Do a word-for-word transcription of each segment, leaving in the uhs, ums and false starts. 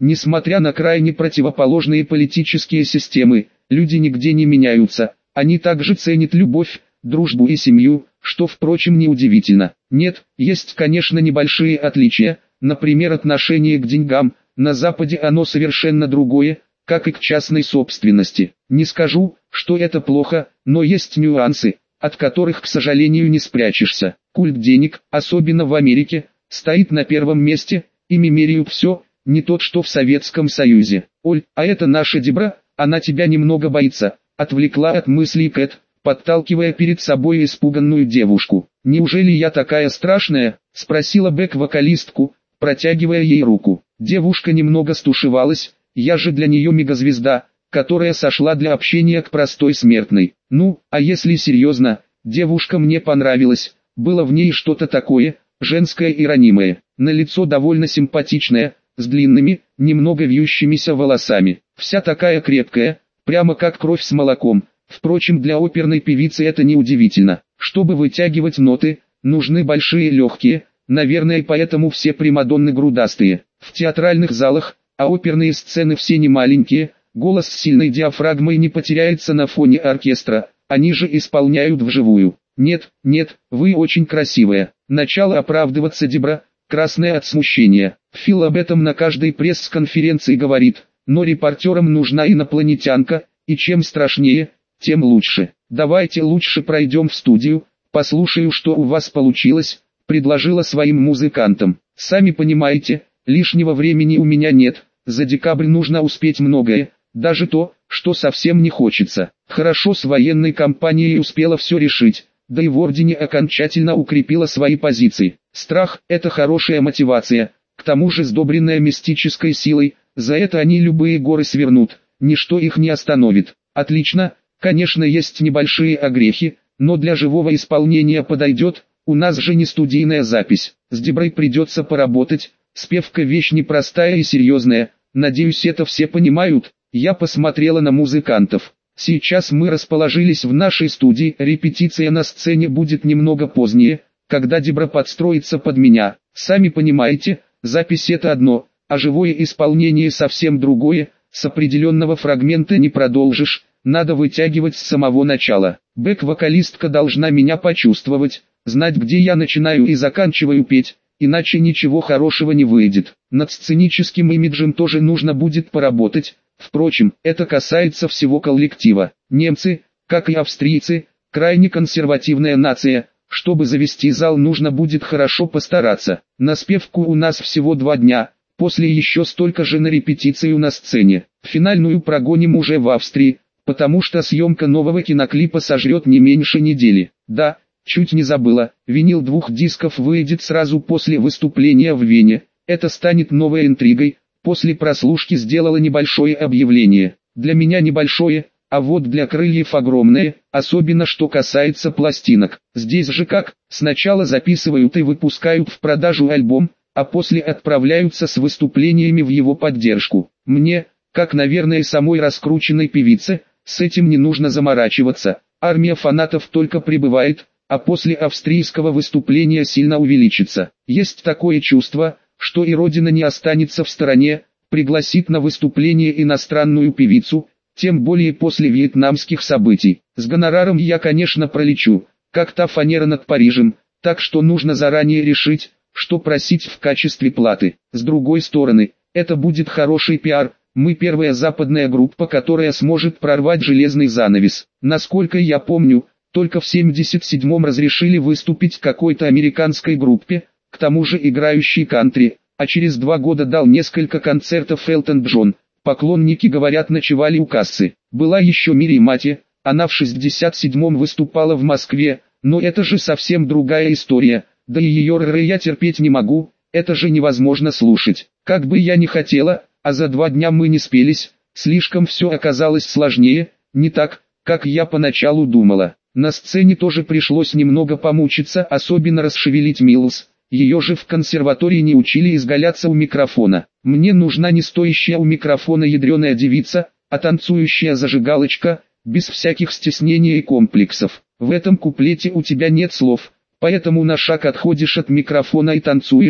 Несмотря на крайне противоположные политические системы, люди нигде не меняются, они также ценят любовь, дружбу и семью, что, впрочем, неудивительно. Нет, есть, конечно, небольшие отличия, например, отношение к деньгам, на Западе оно совершенно другое, как и к частной собственности. Не скажу, что это плохо, но есть нюансы, от которых, к сожалению, не спрячешься. Культ денег, особенно в Америке, стоит на первом месте, ими меряют все, не тот, что в Советском Союзе. Оль, а это наша Дебра, она тебя немного боится, отвлекла от мыслей Кэт, подталкивая перед собой испуганную девушку. «Неужели я такая страшная?» – спросила Бек вокалистку, протягивая ей руку. Девушка немного стушевалась, я же для нее мегазвезда, которая сошла для общения к простой смертной. Ну, а если серьезно, девушка мне понравилась, было в ней что-то такое, женское и ранимое, на лицо довольно симпатичное, с длинными, немного вьющимися волосами, вся такая крепкая, прямо как кровь с молоком. Впрочем, для оперной певицы это не удивительно. Чтобы вытягивать ноты, нужны большие легкие, наверное, поэтому все примадонны грудастые. В театральных залах, а оперные сцены все не маленькие, голос с сильной диафрагмой не потеряется на фоне оркестра, они же исполняют вживую. Нет, нет, вы очень красивая. Начало оправдываться Дебра, красная от смущения. Фил об этом на каждой пресс-конференции говорит, но репортерам нужна инопланетянка, и чем страшнее, тем лучше. Давайте лучше пройдем в студию, послушаю, что у вас получилось, предложила своим музыкантам. Сами понимаете, лишнего времени у меня нет, за декабрь нужно успеть многое, даже то, что совсем не хочется. Хорошо, с военной кампанией успела все решить, да и в Ордене окончательно укрепила свои позиции. Страх – это хорошая мотивация, к тому же сдобренная мистической силой, за это они любые горы свернут, ничто их не остановит. Отлично, конечно, есть небольшие огрехи, но для живого исполнения подойдет, у нас же не студийная запись. С Деброй придется поработать, спевка вещь непростая и серьезная, надеюсь, это все понимают. Я посмотрела на музыкантов. Сейчас мы расположились в нашей студии, репетиция на сцене будет немного позднее, когда Дебра подстроится под меня. Сами понимаете, запись это одно, а живое исполнение совсем другое, с определенного фрагмента не продолжишь, надо вытягивать с самого начала. Бэк-вокалистка должна меня почувствовать, знать, где я начинаю и заканчиваю петь, иначе ничего хорошего не выйдет. Над сценическим имиджем тоже нужно будет поработать. Впрочем, это касается всего коллектива. Немцы, как и австрийцы, крайне консервативная нация, чтобы завести зал нужно будет хорошо постараться. На спевку у нас всего два дня, после еще столько же на репетицию на сцене. Финальную прогоним уже в Австрии, потому что съемка нового киноклипа сожрет не меньше недели. Да, чуть не забыла, винил двух дисков выйдет сразу после выступления в Вене, это станет новой интригой. После прослушки сделала небольшое объявление. Для меня небольшое, а вот для крыльев огромное, особенно что касается пластинок. Здесь же как, сначала записывают и выпускают в продажу альбом, а после отправляются с выступлениями в его поддержку. Мне, как, наверное, самой раскрученной певице, с этим не нужно заморачиваться. Армия фанатов только прибывает, а после австрийского выступления сильно увеличится. Есть такое чувство, что и Родина не останется в стороне, пригласит на выступление иностранную певицу, тем более после вьетнамских событий. С гонораром я, конечно, пролечу, как та фанера над Парижем, так что нужно заранее решить, что просить в качестве платы. С другой стороны, это будет хороший пиар, мы первая западная группа, которая сможет прорвать железный занавес. Насколько я помню, только в семьдесят седьмом разрешили выступить какой-то американской группе, к тому же играющий кантри, а через два года дал несколько концертов Элтон Джон. Поклонники, говорят, ночевали у кассы. Была еще Мири Мати, она в шестьдесят седьмом выступала в Москве, но это же совсем другая история, да и ее р я терпеть не могу, это же невозможно слушать. Как бы я ни хотела, а за два дня мы не спелись, слишком все оказалось сложнее, не так, как я поначалу думала. На сцене тоже пришлось немного помучиться, особенно расшевелить Милс. Ее же в консерватории не учили изгаляться у микрофона. Мне нужна не стоящая у микрофона ядреная девица, а танцующая зажигалочка, без всяких стеснений и комплексов. В этом куплете у тебя нет слов, поэтому на шаг отходишь от микрофона и танцуешь.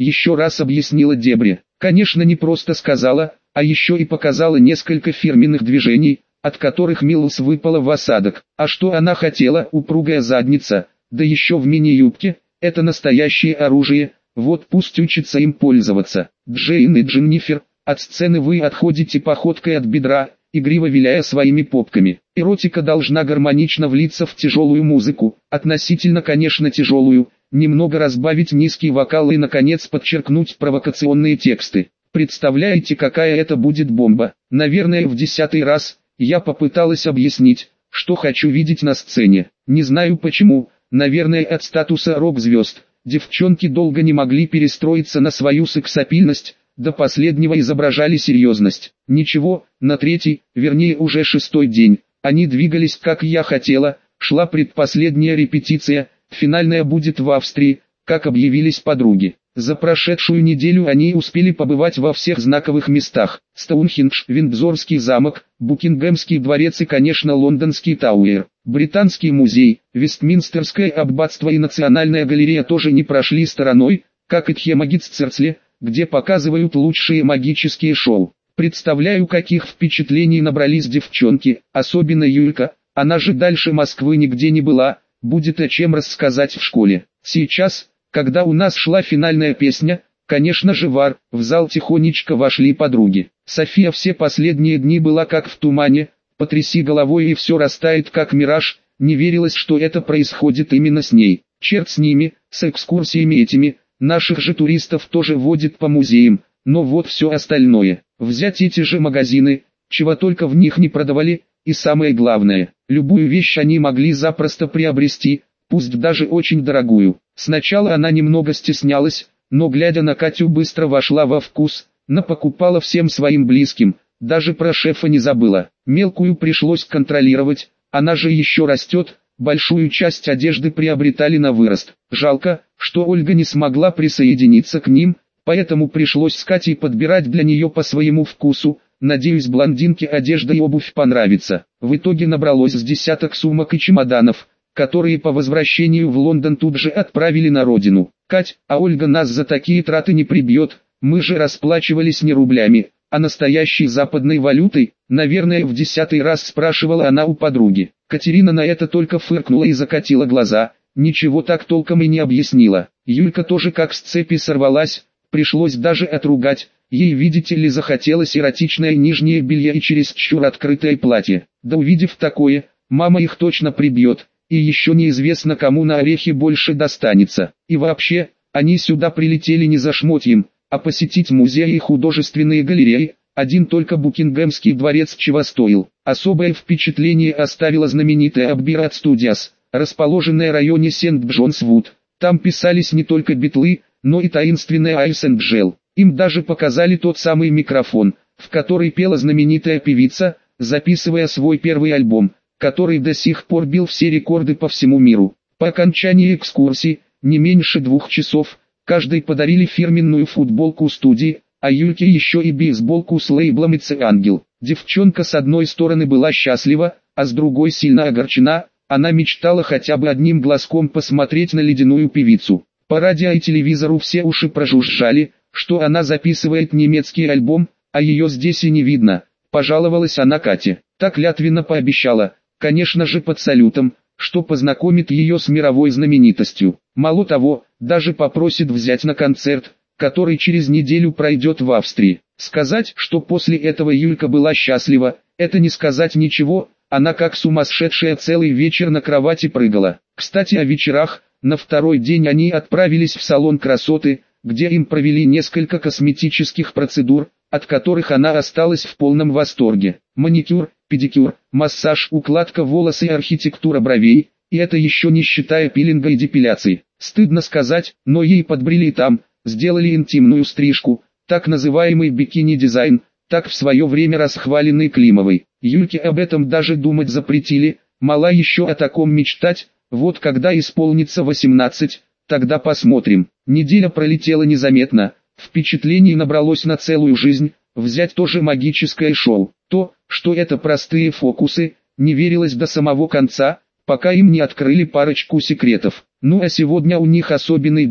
еще раз объяснила Дебре. Конечно, не просто сказала, а еще и показала несколько фирменных движений, от которых Милс выпала в осадок. А что она хотела, упругая задница, да еще в мини-юбке, это настоящее оружие, вот пусть учится им пользоваться. Джейн и Дженнифер, от сцены вы отходите походкой от бедра, игриво виляя своими попками. Эротика должна гармонично влиться в тяжелую музыку, относительно, конечно, тяжелую, немного разбавить низкий вокал и, наконец, подчеркнуть провокационные тексты. Представляете, какая это будет бомба? Наверное, в десятый раз я попыталась объяснить, что хочу видеть на сцене. Не знаю почему, наверное, от статуса рок-звезд. Девчонки долго не могли перестроиться на свою сексапильность, до последнего изображали серьезность. Ничего, на третий, вернее уже шестой день, они двигались как я хотела, шла предпоследняя репетиция, финальная будет в Австрии, как объявились подруги. За прошедшую неделю они успели побывать во всех знаковых местах: Стоунхендж, Виндзорский замок, Букингемский дворец и, конечно, Лондонский Тауэр. Британский музей, Вестминстерское аббатство и Национальная галерея тоже не прошли стороной, как и Тхемагистцерцле, где показывают лучшие магические шоу. Представляю, каких впечатлений набрались девчонки, особенно Юлька, она же дальше Москвы нигде не была, будет о чем рассказать в школе. Сейчас, когда у нас шла финальная песня, конечно же вар, в зал тихонечко вошли подруги. София все последние дни была как в тумане, потряси головой и все растает как мираж, не верилось, что это происходит именно с ней. Черт с ними, с экскурсиями этими, наших же туристов тоже водит по музеям, но вот все остальное. Взять эти же магазины, чего только в них не продавали, и самое главное, любую вещь они могли запросто приобрести, пусть даже очень дорогую. Сначала она немного стеснялась, но глядя на Катю быстро вошла во вкус, напокупала всем своим близким, даже про шефа не забыла. Мелкую пришлось контролировать, она же еще растет, большую часть одежды приобретали на вырост. Жалко, что Ольга не смогла присоединиться к ним, поэтому пришлось с Катей подбирать для нее по своему вкусу. Надеюсь, блондинке одежда и обувь понравится. В итоге набралось с десяток сумок и чемоданов, которые по возвращению в Лондон тут же отправили на родину. Кать, а Ольга нас за такие траты не прибьет, мы же расплачивались не рублями, а настоящей западной валютой, наверное, в десятый раз спрашивала она у подруги. Катерина на это только фыркнула и закатила глаза, ничего так толком и не объяснила. Юлька тоже как с цепи сорвалась, пришлось даже отругать, ей, видите ли, захотелось эротичное нижнее белье и чересчур открытое платье. Да увидев такое, мама их точно прибьет, и еще неизвестно, кому на орехи больше достанется. И вообще, они сюда прилетели не за шмотьем, а посетить музеи и художественные галереи. Один только Букингемский дворец чего стоил. Особое впечатление оставила знаменитая Abbey Road Studios, расположенная в районе Сент-Джонс-Вуд. Там писались не только битлы, но и таинственная Айс энд Джел. Им даже показали тот самый микрофон, в который пела знаменитая певица, записывая свой первый альбом, который до сих пор бил все рекорды по всему миру. По окончании экскурсии, не меньше двух часов, каждый подарили фирменную футболку студии, а Юльке еще и бейсболку с лейблом «It's Ангел». Девчонка с одной стороны была счастлива, а с другой сильно огорчена, она мечтала хотя бы одним глазком посмотреть на ледяную певицу. По радио и телевизору все уши прожужжали, что она записывает немецкий альбом, а ее здесь и не видно. Пожаловалась она Кате. Так клятвенно пообещала, конечно же под салютом, что познакомит ее с мировой знаменитостью. Мало того, даже попросит взять на концерт, который через неделю пройдет в Австрии. Сказать, что после этого Юлька была счастлива, это не сказать ничего, она как сумасшедшая целый вечер на кровати прыгала. Кстати, о вечерах, на второй день они отправились в салон красоты, где им провели несколько косметических процедур, от которых она осталась в полном восторге. Маникюр, педикюр, массаж, укладка волос и архитектура бровей, и это еще не считая пилинга и депиляции. Стыдно сказать, но ей подбрили там, сделали интимную стрижку, так называемый бикини-дизайн, так в свое время расхваленный Климовой. Юльке об этом даже думать запретили, мала еще о таком мечтать, вот когда исполнится восемнадцать, тогда посмотрим. Неделя пролетела незаметно, впечатлений набралось на целую жизнь, взять тоже магическое шоу. То, что это простые фокусы, не верилось до самого конца, пока им не открыли парочку секретов. Ну а сегодня у них особенный день.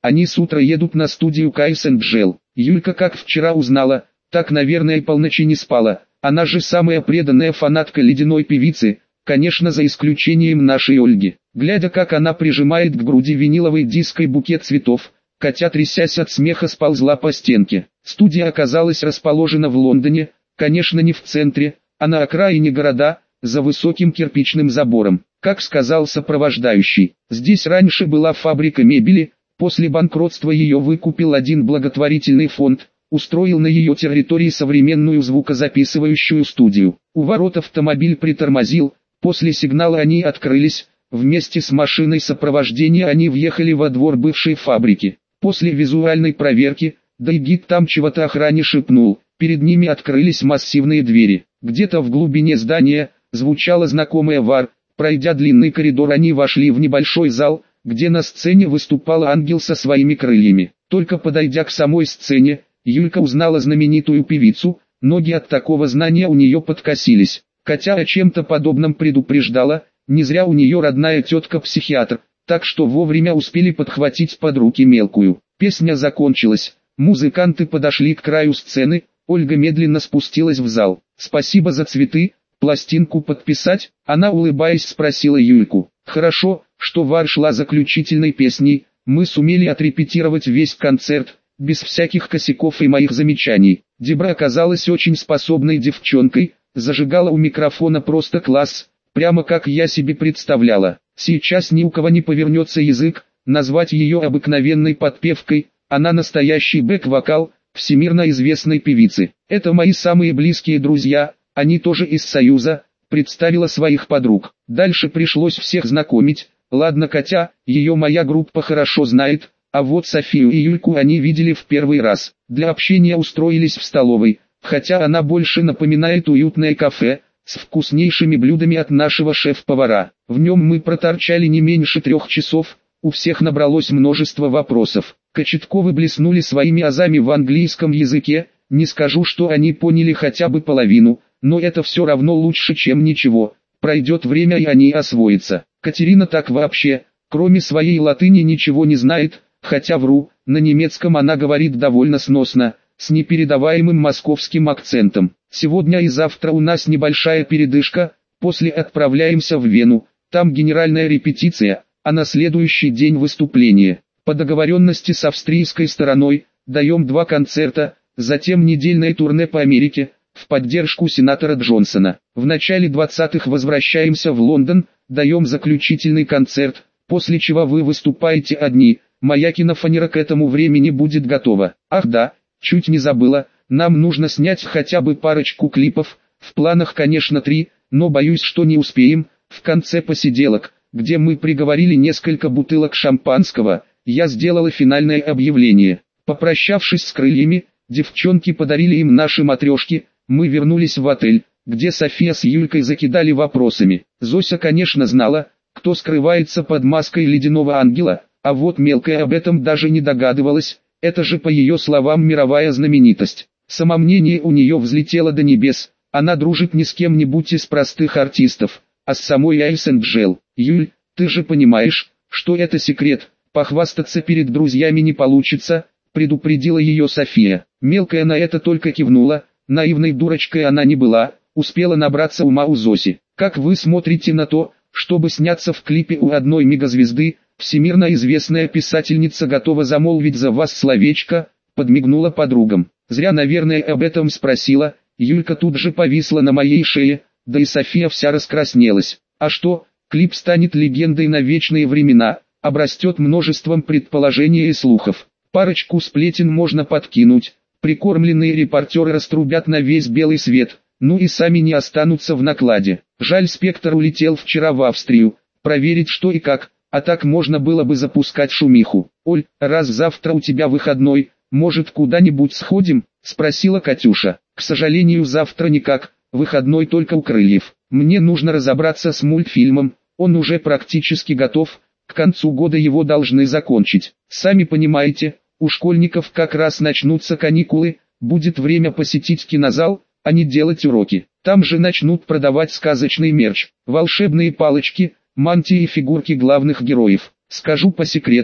Они с утра едут на студию Кайс энд Джел. Юлька как вчера узнала, так наверное и полночи не спала. Она же самая преданная фанатка ледяной певицы, конечно за исключением нашей Ольги. Глядя как она прижимает к груди виниловый диск и букет цветов, Катя трясясь от смеха сползла по стенке. Студия оказалась расположена в Лондоне, конечно не в центре, а на окраине города, за высоким кирпичным забором. Как сказал сопровождающий, здесь раньше была фабрика мебели, после банкротства ее выкупил один благотворительный фонд, устроил на ее территории современную звукозаписывающую студию. У ворот автомобиль притормозил, после сигнала они открылись, вместе с машиной сопровождения они въехали во двор бывшей фабрики. После визуальной проверки, да и гид там чего-то охране шепнул, перед ними открылись массивные двери. Где-то в глубине здания звучала знакомая вар, пройдя длинный коридор они вошли в небольшой зал, где на сцене выступал ангел со своими крыльями. Только подойдя к самой сцене, Юлька узнала знаменитую певицу, ноги от такого знания у нее подкосились. Катя о чем-то подобном предупреждала, не зря у нее родная тетка-психиатр, так что вовремя успели подхватить под руки мелкую. Песня закончилась, музыканты подошли к краю сцены, Ольга медленно спустилась в зал. «Спасибо за цветы, пластинку подписать?» Она улыбаясь спросила Юльку. «Хорошо, что вар шла заключительной песней, мы сумели отрепетировать весь концерт, без всяких косяков и моих замечаний». Дебра оказалась очень способной девчонкой, зажигала у микрофона просто класс, прямо как я себе представляла. Сейчас ни у кого не повернется язык назвать ее обыкновенной подпевкой, она настоящий бэк-вокал всемирно известной певицы. Это мои самые близкие друзья, они тоже из Союза, представила своих подруг. Дальше пришлось всех знакомить. Ладно, Катя, ее моя группа хорошо знает, а вот Софию и Юльку они видели в первый раз. Для общения устроились в столовой, хотя она больше напоминает уютное кафе, с вкуснейшими блюдами от нашего шеф-повара. В нем мы проторчали не меньше трех часов, у всех набралось множество вопросов. Кочетковы блеснули своими азами в английском языке, не скажу, что они поняли хотя бы половину, но это все равно лучше, чем ничего. Пройдет время и они освоятся. Катерина так вообще, кроме своей латыни ничего не знает, хотя вру, на немецком она говорит довольно сносно, с непередаваемым московским акцентом. Сегодня и завтра у нас небольшая передышка, после отправляемся в Вену, там генеральная репетиция, а на следующий день выступление. По договоренности с австрийской стороной, даем два концерта, затем недельное турне по Америке, в поддержку сенатора Джонсона. В начале двадцатых возвращаемся в Лондон, даем заключительный концерт, после чего вы выступаете одни, моя кинофанера к этому времени будет готова. Ах да, чуть не забыла, нам нужно снять хотя бы парочку клипов, в планах конечно три, но боюсь, что не успеем. В конце посиделок, где мы приговорили несколько бутылок шампанского, я сделала финальное объявление. Попрощавшись с крыльями, девчонки подарили им наши матрешки, мы вернулись в отель, где София с Юлькой закидали вопросами. Зося конечно знала, кто скрывается под маской ледяного ангела, а вот мелкая об этом даже не догадывалась, это же по ее словам мировая знаменитость. Самомнение у нее взлетело до небес, она дружит не с кем-нибудь из простых артистов, а с самой Кайс энд Джел. Юль, ты же понимаешь, что это секрет, похвастаться перед друзьями не получится, предупредила ее София. Мелкая на это только кивнула, наивной дурочкой она не была, успела набраться ума у Зоси. Как вы смотрите на то, чтобы сняться в клипе у одной мегазвезды, всемирно известная писательница готова замолвить за вас словечко, подмигнула подругам. Зря, наверное, об этом спросила, Юлька тут же повисла на моей шее, да и София вся раскраснелась. А что, клип станет легендой на вечные времена, обрастет множеством предположений и слухов. Парочку сплетен можно подкинуть, прикормленные репортеры раструбят на весь белый свет, ну и сами не останутся в накладе. Жаль, Спектр улетел вчера в Австрию, проверить что и как, а так можно было бы запускать шумиху. «Оль, раз завтра у тебя выходной, может куда-нибудь сходим?» – спросила Катюша. «К сожалению, завтра никак, выходной только у крыльев. Мне нужно разобраться с мультфильмом, он уже практически готов, к концу года его должны закончить. Сами понимаете, у школьников как раз начнутся каникулы, будет время посетить кинозал, а не делать уроки. Там же начнут продавать сказочный мерч, волшебные палочки, мантии и фигурки главных героев. Скажу по секрету,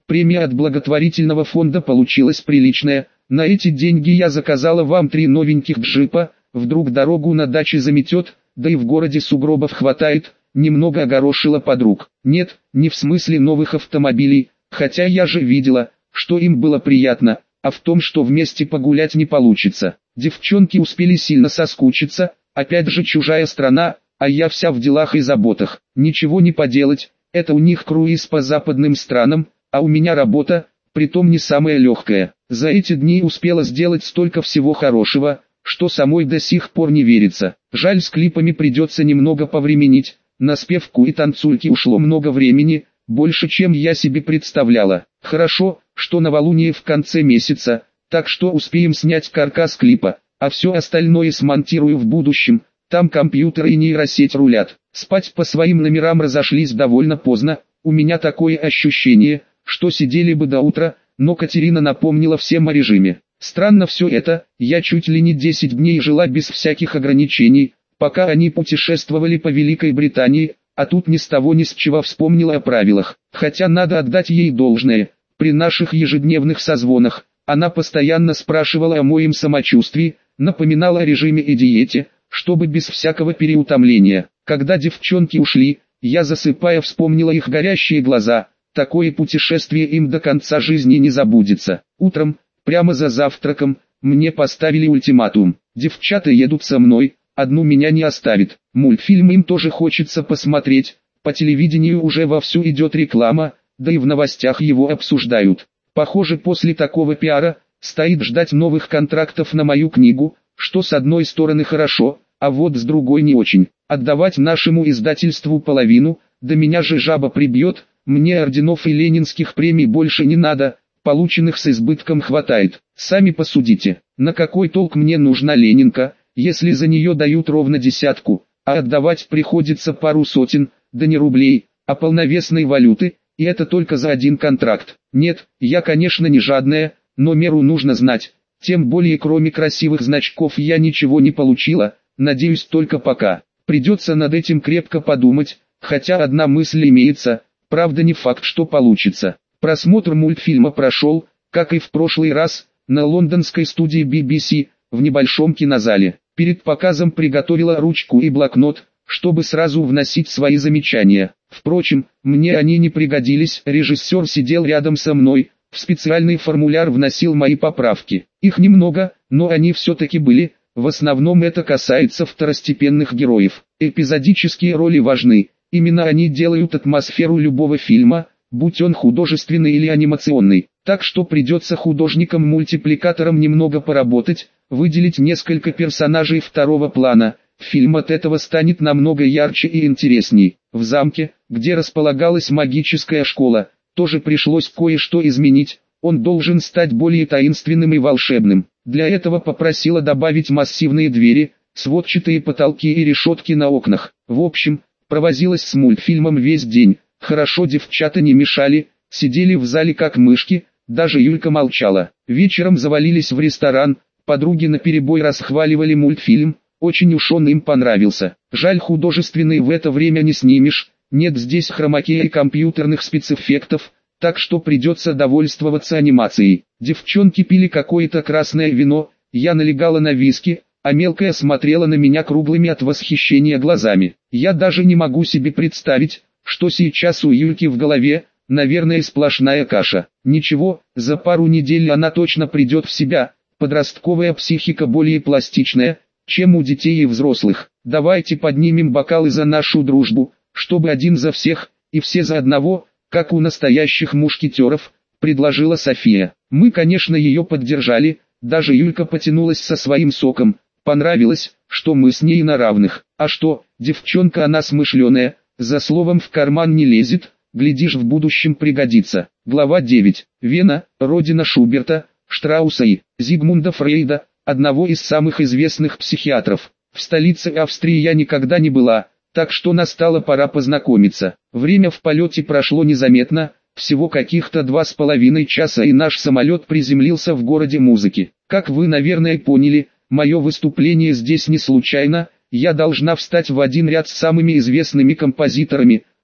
Премия от благотворительного фонда получилась приличная. На эти деньги я заказала вам три новеньких джипа, вдруг дорогу на даче заметет, да и в городе сугробов хватает, немного огорошила подруг. Нет, не в смысле новых автомобилей, хотя я же видела, что им было приятно, а в том, что вместе погулять не получится. Девчонки успели сильно соскучиться, опять же чужая страна, а я вся в делах и заботах. Ничего не поделать, это у них круиз по западным странам, а у меня работа, притом не самая легкая. За эти дни успела сделать столько всего хорошего, что самой до сих пор не верится. Жаль, с клипами придется немного повременить, на спевку и танцульки ушло много времени, больше чем я себе представляла. Хорошо, что новолуние в конце месяца, так что успеем снять каркас клипа, а все остальное смонтирую в будущем, там компьютер и нейросеть рулят. Спать по своим номерам разошлись довольно поздно, у меня такое ощущение, что сидели бы до утра, но Катерина напомнила всем о режиме. Странно все это, я чуть ли не десять дней жила без всяких ограничений, пока они путешествовали по Великой Британии, а тут ни с того ни с чего вспомнила о правилах. Хотя надо отдать ей должное, при наших ежедневных созвонах, она постоянно спрашивала о моем самочувствии, напоминала о режиме и диете, чтобы без всякого переутомления. Когда девчонки ушли, я засыпая вспомнила их горящие глаза, такое путешествие им до конца жизни не забудется. Утром, прямо за завтраком, мне поставили ультиматум. Девчата едут со мной, одну меня не оставит. Мультфильм им тоже хочется посмотреть, по телевидению уже вовсю идет реклама, да и в новостях его обсуждают. Похоже, после такого пиара, стоит ждать новых контрактов на мою книгу, что с одной стороны хорошо, а вот с другой не очень. Отдавать нашему издательству половину, да меня же жаба прибьет, мне орденов и ленинских премий больше не надо, полученных с избытком хватает. Сами посудите, на какой толк мне нужна Ленинка, если за нее дают ровно десятку, а отдавать приходится пару сотен, да не рублей, а полновесной валюты, и это только за один контракт. Нет, я конечно не жадная, но меру нужно знать, тем более кроме красивых значков я ничего не получила, надеюсь только пока. Придется над этим крепко подумать, хотя одна мысль имеется, правда не факт, что получится. Просмотр мультфильма прошел, как и в прошлый раз, на лондонской студии би би си, в небольшом кинозале. Перед показом приготовила ручку и блокнот, чтобы сразу вносить свои замечания. Впрочем, мне они не пригодились, режиссер сидел рядом со мной, в специальный формуляр вносил мои поправки. Их немного, но они все-таки были. В основном это касается второстепенных героев. Эпизодические роли важны, именно они делают атмосферу любого фильма, будь он художественный или анимационный. Так что придется художникам-мультипликаторам немного поработать, выделить несколько персонажей второго плана. Фильм от этого станет намного ярче и интересней. В замке, где располагалась магическая школа, тоже пришлось кое-что изменить. Он должен стать более таинственным и волшебным. Для этого попросила добавить массивные двери, сводчатые потолки и решетки на окнах. В общем, провозилась с мультфильмом весь день. Хорошо девчата не мешали, сидели в зале как мышки, даже Юлька молчала. Вечером завалились в ресторан, подруги наперебой расхваливали мультфильм, очень уж он им понравился. Жаль, художественный в это время не снимешь, нет здесь хромакея и компьютерных спецэффектов, так что придется довольствоваться анимацией. Девчонки пили какое-то красное вино, я налегала на виски, а мелкая смотрела на меня круглыми от восхищения глазами. Я даже не могу себе представить, что сейчас у Юльки в голове, наверное, сплошная каша. Ничего, за пару недель она точно придет в себя, подростковая психика более пластичная, чем у детей и взрослых. Давайте поднимем бокалы за нашу дружбу, чтобы один за всех, и все за одного, как у настоящих мушкетеров, предложила София. Мы, конечно, ее поддержали, даже Юлька потянулась со своим соком. Понравилось, что мы с ней на равных. А что, девчонка она смышленая, за словом в карман не лезет, глядишь в будущем пригодится. Глава девять. Вена, родина Шуберта, Штрауса и Зигмунда Фрейда, одного из самых известных психиатров. В столице Австрии я никогда не была, так что настала пора познакомиться. Время в полете прошло незаметно, всего каких-то два с половиной часа и наш самолет приземлился в городе музыки. Как вы, наверное, поняли, мое выступление здесь не случайно, я должна встать в один ряд с самыми известными композиторами,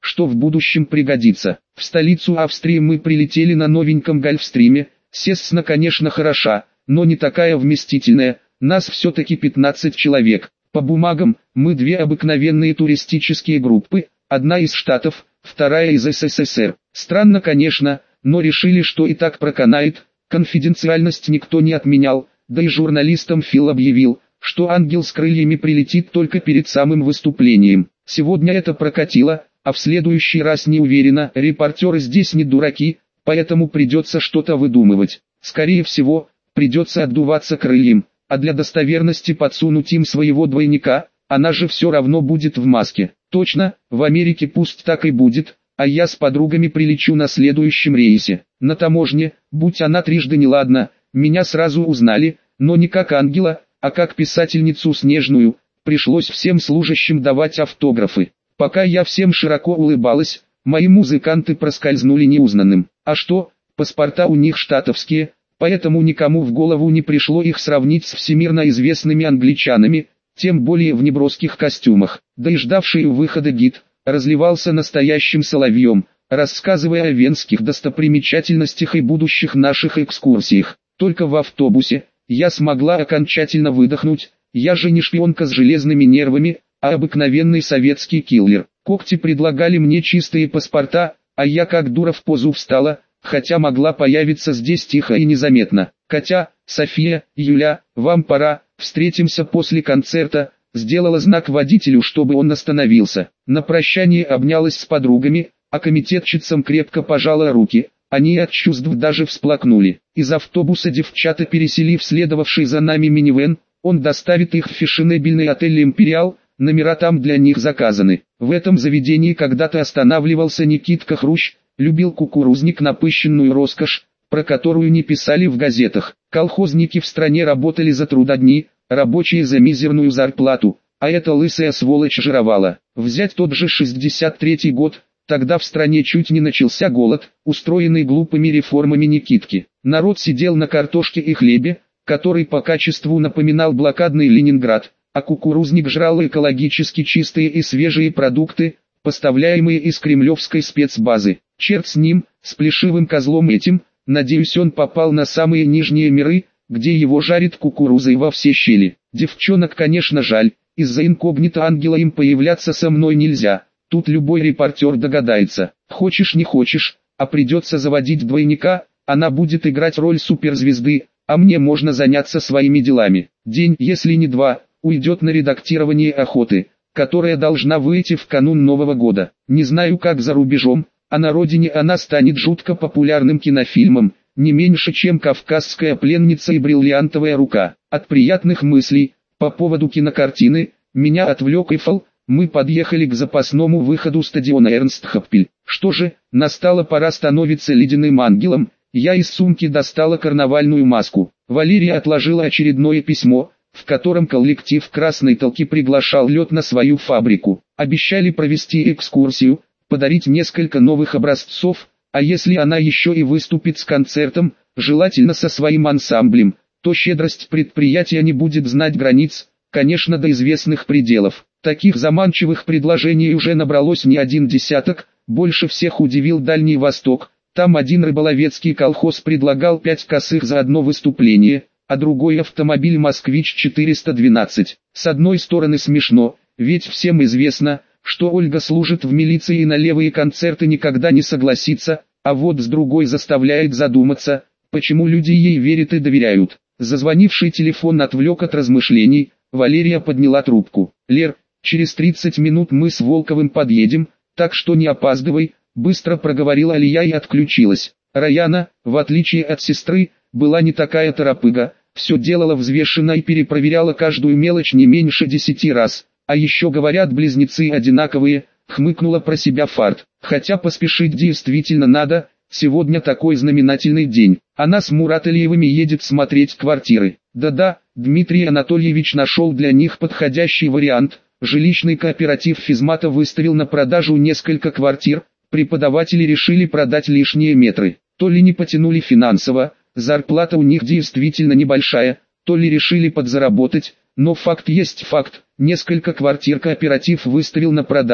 что в будущем пригодится. В столицу Австрии мы прилетели на новеньком Гольфстриме. Сесна, конечно, хороша, но не такая вместительная, нас все-таки пятнадцать человек. По бумагам, мы две обыкновенные туристические группы, одна из Штатов, вторая из СССР. Странно, конечно, но решили, что и так проканает, конфиденциальность никто не отменял, да и журналистам Фил объявил, что ангел с крыльями прилетит только перед самым выступлением. Сегодня это прокатило, а в следующий раз не уверена. Репортеры здесь не дураки, поэтому придется что-то выдумывать. Скорее всего, придется отдуваться крыльям, а для достоверности подсунуть им своего двойника, она же все равно будет в маске. Точно, в Америке пусть так и будет, а я с подругами прилечу на следующем рейсе. На таможне, будь она трижды неладна, меня сразу узнали, но не как ангела, а как писательницу Снежную. Пришлось всем служащим давать автографы. Пока я всем широко улыбалась, мои музыканты проскользнули неузнанным. А что, паспорта у них штатовские, поэтому никому в голову не пришло их сравнить с всемирно известными англичанами, тем более в неброских костюмах. Да и ждавший у выхода гид разливался настоящим соловьем, рассказывая о венских достопримечательностях и будущих наших экскурсиях. Только в автобусе я смогла окончательно выдохнуть. Я же не шпионка с железными нервами, а обыкновенный советский киллер. Когти предлагали мне чистые паспорта, а я как дура в позу встала, хотя могла появиться здесь тихо и незаметно. Катя, София, Юля, вам пора, встретимся после концерта. Сделала знак водителю, чтобы он остановился. На прощание обнялась с подругами, а комитетчицам крепко пожала руки. Они от чувств даже всплакнули. Из автобуса девчата пересели в следовавший за нами минивэн. Он доставит их в фешенебельный отель «Империал», номера там для них заказаны. В этом заведении когда-то останавливался Никитка Хрущ, любил кукурузник, напыщенную роскошь, про которую не писали в газетах. Колхозники в стране работали за трудодни, рабочие за мизерную зарплату, а эта лысая сволочь жировала. Взять тот же шестьдесят третий год, тогда в стране чуть не начался голод, устроенный глупыми реформами Никитки. Народ сидел на картошке и хлебе, который по качеству напоминал блокадный Ленинград, а кукурузник жрал экологически чистые и свежие продукты, поставляемые из кремлевской спецбазы. Черт с ним, с плешивым козлом этим, надеюсь, он попал на самые нижние миры, где его жарит кукурузой во все щели. Девчонок, конечно, жаль, из-за инкогнито ангела им появляться со мной нельзя, тут любой репортер догадается. Хочешь не хочешь, а придется заводить двойника, она будет играть роль суперзвезды, а мне можно заняться своими делами. День, если не два, уйдет на редактирование «Охоты», которая должна выйти в канун Нового года. Не знаю, как за рубежом, а на родине она станет жутко популярным кинофильмом, не меньше, чем «Кавказская пленница» и «Бриллиантовая рука». От приятных мыслей по поводу кинокартины меня отвлек Эйфел. Мы подъехали к запасному выходу стадиона Эрнст-Хаппель. Что же, настала пора становиться ледяным ангелом. Я из сумки достала карнавальную маску. Валерия отложила очередное письмо, в котором коллектив «Красной Толки» приглашал лед на свою фабрику. Обещали провести экскурсию, подарить несколько новых образцов, а если она еще и выступит с концертом, желательно со своим ансамблем, то щедрость предприятия не будет знать границ, конечно, до известных пределов. Таких заманчивых предложений уже набралось не один десяток, больше всех удивил Дальний Восток. Там один рыболовецкий колхоз предлагал пять косых за одно выступление, а другой автомобиль «Москвич четыреста двенадцать. С одной стороны смешно, ведь всем известно, что Ольга служит в милиции и на левые концерты никогда не согласится, а вот с другой заставляет задуматься, почему люди ей верят и доверяют. Зазвонивший телефон отвлек от размышлений, Валерия подняла трубку. «Лер, через тридцать минут мы с Волковым подъедем, так что не опаздывай», быстро проговорила Алия и отключилась. Раяна, в отличие от сестры, была не такая торопыга, все делала взвешенно и перепроверяла каждую мелочь не меньше десяти раз. А еще говорят, близнецы одинаковые, хмыкнула про себя Фарт. Хотя поспешить действительно надо, сегодня такой знаменательный день. Она с Мураталиевыми едет смотреть квартиры. Да-да, Дмитрий Анатольевич нашел для них подходящий вариант. Жилищный кооператив физмата выставил на продажу несколько квартир, преподаватели решили продать лишние метры. То ли не потянули финансово, зарплата у них действительно небольшая, то ли решили подзаработать, но факт есть факт, несколько квартир кооператив выставил на продажу.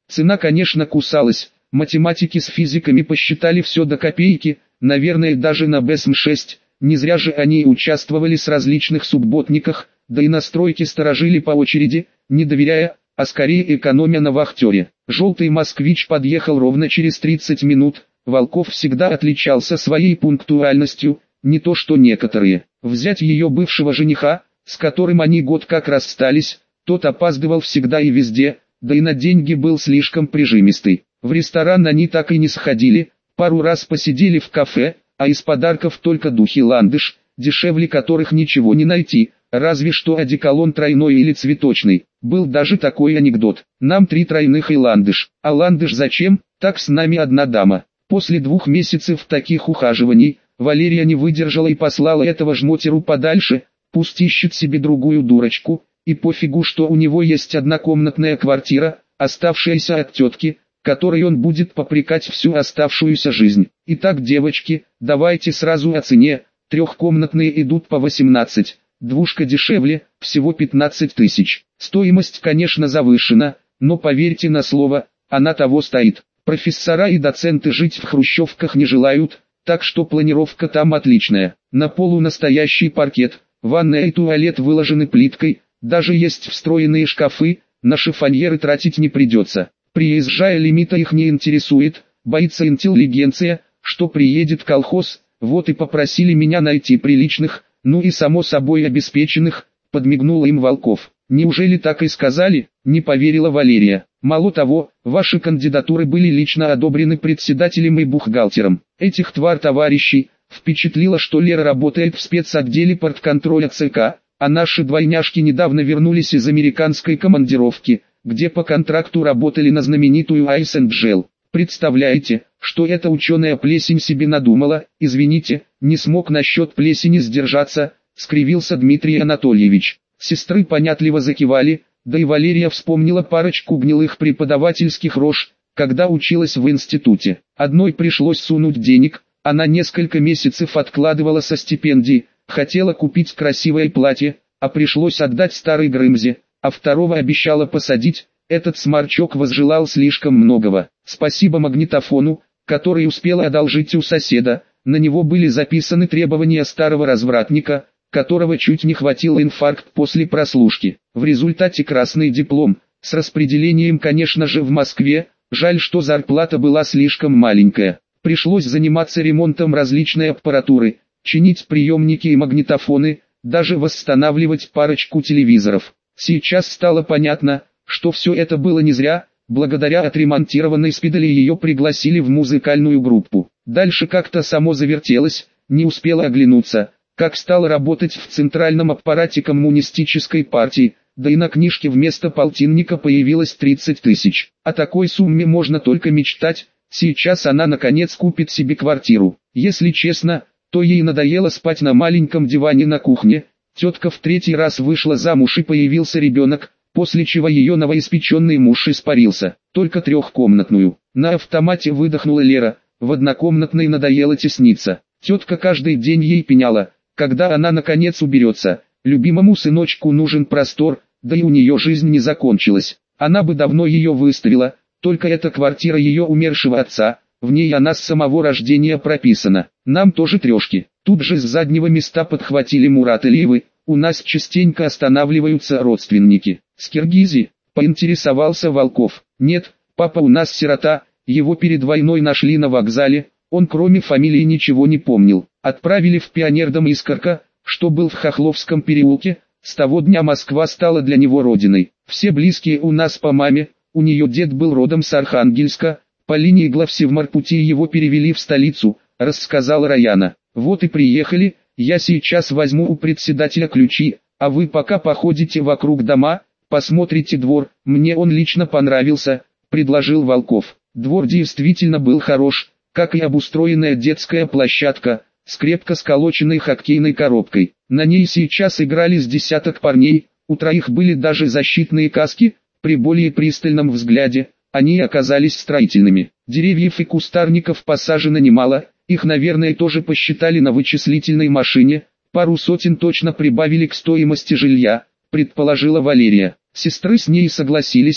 Цена, конечно, кусалась, математики с физиками посчитали все до копейки, наверное даже на бэ эс эм шесть, не зря же они участвовали с различных субботниках, да и на стройке сторожили по очереди, не доверяя, а скорее экономя на вахтере. Желтый москвич подъехал ровно через тридцать минут, Волков всегда отличался своей пунктуальностью, не то что некоторые. Взять ее бывшего жениха, с которым они год как расстались, тот опаздывал всегда и везде, да и на деньги был слишком прижимистый. В ресторан они так и не сходили, пару раз посидели в кафе, а из подарков только духи ландыш, дешевле которых ничего не найти, разве что одеколон тройной или цветочный. Был даже такой анекдот: нам три тройных и ландыш. А ландыш зачем? Так с нами одна дама. После двух месяцев таких ухаживаний, Валерия не выдержала и послала этого жмотеру подальше, пусть ищет себе другую дурочку, и пофигу, что у него есть однокомнатная квартира, оставшаяся от тетки, которой он будет попрекать всю оставшуюся жизнь. Итак, девочки, давайте сразу о цене. Трехкомнатные идут по восемнадцать, двушка дешевле, всего пятнадцать тысяч. Стоимость, конечно, завышена, но поверьте на слово, она того стоит. Профессора и доценты жить в хрущевках не желают, так что планировка там отличная. На полу настоящий паркет, ванная и туалет выложены плиткой, даже есть встроенные шкафы, на шифоньеры тратить не придется. Приезжая лимита их не интересует, боится интеллигенция, что приедет колхоз, вот и попросили меня найти приличных, ну и само собой обеспеченных, подмигнул им Волков. Неужели так и сказали? Не поверила Валерия. Мало того, ваши кандидатуры были лично одобрены председателем и бухгалтером. Этих твар товарищей впечатлило, что Лера работает в спецотделе партконтроля ЦК, а наши двойняшки недавно вернулись из американской командировки, где по контракту работали на знаменитую Ice and Gel. Представляете, что эта ученая плесень себе надумала? Извините, не смог насчет плесени сдержаться, скривился Дмитрий Анатольевич. Сестры понятливо закивали, да и Валерия вспомнила парочку гнилых преподавательских рож, когда училась в институте. Одной пришлось сунуть денег, она несколько месяцев откладывала со стипендии, хотела купить красивое платье, а пришлось отдать старой Грымзе, а второго обещала посадить. Этот сморчок возжелал слишком многого. Спасибо магнитофону, который успела одолжить у соседа, на него были записаны требования старого развратника, которого чуть не хватил инфаркт после прослушки. В результате красный диплом, с распределением, конечно же, в Москве, жаль, что зарплата была слишком маленькая. Пришлось заниматься ремонтом различной аппаратуры, чинить приемники и магнитофоны, даже восстанавливать парочку телевизоров. Сейчас стало понятно, что все это было не зря, благодаря отремонтированной спидоли ее пригласили в музыкальную группу. Дальше как-то само завертелось, не успела оглянуться, как стала работать в центральном аппарате коммунистической партии, да и на книжке вместо полтинника появилось тридцать тысяч. О такой сумме можно только мечтать, сейчас она наконец купит себе квартиру. Если честно, то ей надоело спать на маленьком диване на кухне, тетка в третий раз вышла замуж и появился ребенок, после чего ее новоиспеченный муж испарился. Только трехкомнатную. На автомате выдохнула Лера, в однокомнатной надоело тесниться. Тетка каждый день ей пеняла, когда она наконец уберется. Любимому сыночку нужен простор, да и у нее жизнь не закончилась. Она бы давно ее выставила, только эта квартира ее умершего отца, в ней она с самого рождения прописана. Нам тоже трешки. Тут же с заднего места подхватили Мурат Илиевы, у нас частенько останавливаются родственники. С Киргизии, поинтересовался Волков. Нет, папа у нас сирота, его перед войной нашли на вокзале, он кроме фамилии ничего не помнил. Отправили в Пионердом Искорка, что был в Хохловском переулке, с того дня Москва стала для него родиной. Все близкие у нас по маме, у нее дед был родом с Архангельска, по линии главсевморпути его перевели в столицу, рассказала Раяна. Вот и приехали, я сейчас возьму у председателя ключи, а вы пока походите вокруг дома, посмотрите двор, мне он лично понравился, предложил Волков. Двор действительно был хорош, как и обустроенная детская площадка, с крепко сколоченной хоккейной коробкой. На ней сейчас играли с десяток парней, у троих были даже защитные каски, при более пристальном взгляде, они оказались строительными. Деревьев и кустарников посажено немало, их, наверное, тоже посчитали на вычислительной машине, пару сотен точно прибавили к стоимости жилья, предположила Валерия. Сестры с ней согласились,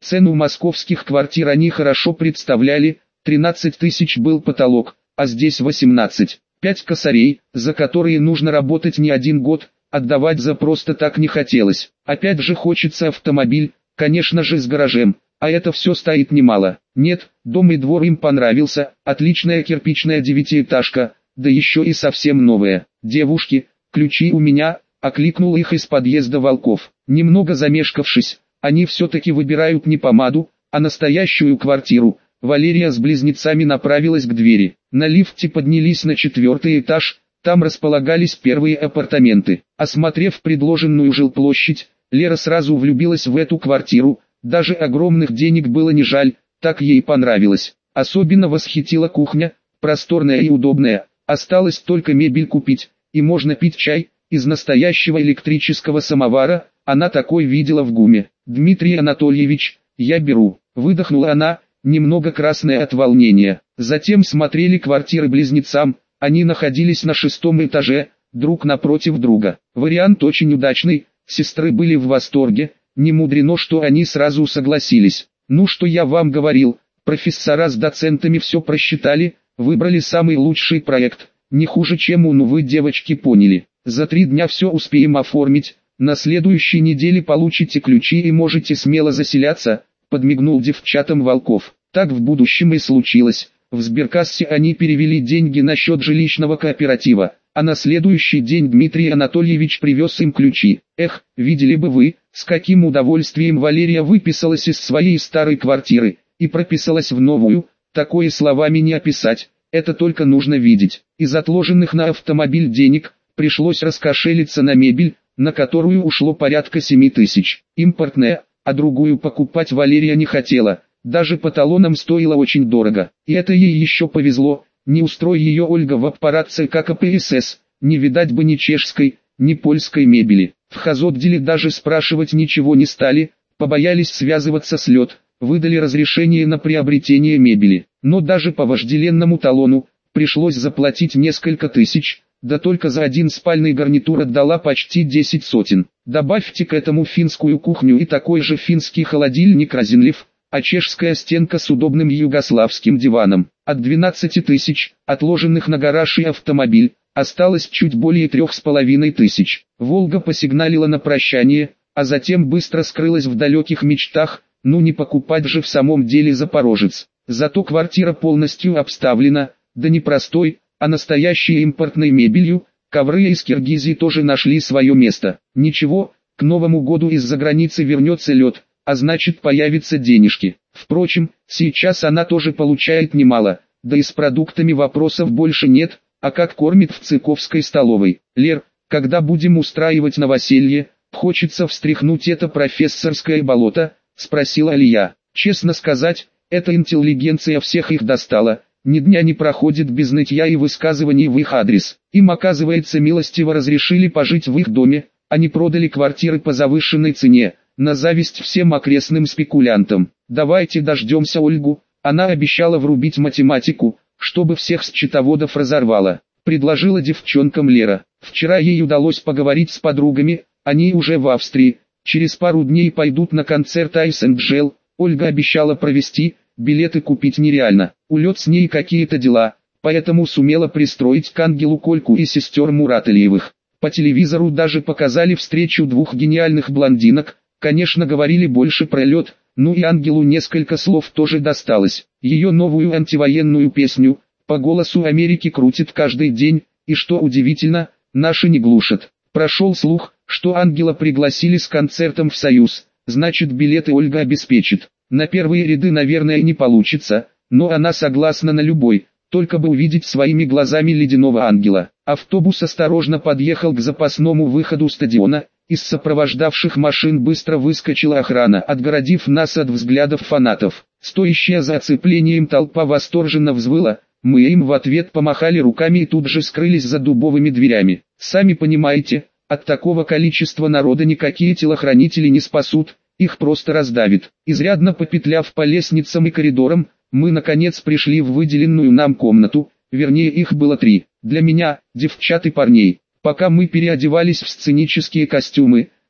Цену московских квартир они хорошо представляли, тринадцать тысяч был потолок, а здесь восемнадцать. Пять косарей, за которые нужно работать не один год, отдавать за просто так не хотелось. Опять же хочется автомобиль, конечно же с гаражем, а это все стоит немало. Нет, дом и двор им понравился, отличная кирпичная девятиэтажка, да еще и совсем новая. Девушки, ключи у меня, окликнул их из подъезда Волков. Немного замешкавшись, они все-таки выбирают не помаду, а настоящую квартиру. Валерия с близнецами направилась к двери. На лифте поднялись на четвертый этаж, там располагались первые апартаменты. Осмотрев предложенную жилплощадь, Лера сразу влюбилась в эту квартиру, даже огромных денег было не жаль, так ей понравилось. Особенно восхитила кухня, просторная и удобная, осталось только мебель купить, и можно пить чай из настоящего электрического самовара, она такой видела в ГУМе. «Дмитрий Анатольевич, я беру», выдохнула она, немного красная от волнения. Затем смотрели квартиры близнецам, они находились на шестом этаже, друг напротив друга. Вариант очень удачный, сестры были в восторге, не мудрено, что они сразу согласились. Ну что я вам говорил, профессора с доцентами все просчитали, выбрали самый лучший проект, не хуже чем он, вы девочки поняли. За три дня все успеем оформить, на следующей неделе получите ключи и можете смело заселяться, подмигнул девчатам Волков. Так в будущем и случилось. В сберкассе они перевели деньги на счет жилищного кооператива, а на следующий день Дмитрий Анатольевич привез им ключи. Эх, видели бы вы, с каким удовольствием Валерия выписалась из своей старой квартиры и прописалась в новую, такое словами не описать, это только нужно видеть. Из отложенных на автомобиль денег пришлось раскошелиться на мебель, на которую ушло порядка семи тысяч. Импортная, а другую покупать Валерия не хотела, даже по талонам стоило очень дорого. И это ей еще повезло, не устрой ее Ольга в аппарат ЦК КПСС, не видать бы ни чешской, ни польской мебели. В хозотделе даже спрашивать ничего не стали, побоялись связываться с лед, выдали разрешение на приобретение мебели. Но даже по вожделенному талону пришлось заплатить несколько тысяч, да только за один спальный гарнитур отдала почти десять сотен. Добавьте к этому финскую кухню и такой же финский холодильник Розенлев, а чешская стенка с удобным югославским диваном. От двенадцати тысяч, отложенных на гараж и автомобиль, осталось чуть более трех с половиной тысяч. «Волга» посигналила на прощание, а затем быстро скрылась в далеких мечтах, ну не покупать же в самом деле Запорожец. Зато квартира полностью обставлена, да не простой, а настоящей импортной мебелью, ковры из Киргизии тоже нашли свое место. Ничего, к Новому году из-за границы вернется лед, а значит появятся денежки. Впрочем, сейчас она тоже получает немало, да и с продуктами вопросов больше нет, а как кормит в цыковской столовой. «Лер, когда будем устраивать новоселье, хочется встряхнуть это профессорское болото?» — спросила Алия. Честно сказать, эта интеллигенция всех их достала. Ни дня не проходит без нытья и высказываний в их адрес. Им, оказывается, милостиво разрешили пожить в их доме, они продали квартиры по завышенной цене, на зависть всем окрестным спекулянтам. «Давайте дождемся Ольгу», она обещала врубить математику, чтобы всех счетоводов разорвала, предложила девчонкам Лера. Вчера ей удалось поговорить с подругами, они уже в Австрии, через пару дней пойдут на концерт Ice Angel, Ольга обещала провести, билеты купить нереально. Улет с ней какие-то дела, поэтому сумела пристроить к ангелу Кольку и сестер Мураталиевых. По телевизору даже показали встречу двух гениальных блондинок, конечно говорили больше про лед, ну и ангелу несколько слов тоже досталось. Ее новую антивоенную песню, по голосу Америки крутит каждый день, и что удивительно, наши не глушат. Прошел слух, что ангела пригласили с концертом в Союз, значит билеты Ольга обеспечит. На первые ряды наверное не получится, но она согласна на любой, только бы увидеть своими глазами ледяного ангела. Автобус осторожно подъехал к запасному выходу стадиона, из сопровождавших машин быстро выскочила охрана, отгородив нас от взглядов фанатов. Стоящая за оцеплением толпа восторженно взвыла, мы им в ответ помахали руками и тут же скрылись за дубовыми дверями. Сами понимаете, от такого количества народа никакие телохранители не спасут, их просто раздавит. Изрядно попетляв по лестницам и коридорам, мы наконец пришли в выделенную нам комнату, вернее их было три, для меня, девчат и парней. Пока мы переодевались в сценические костюмы,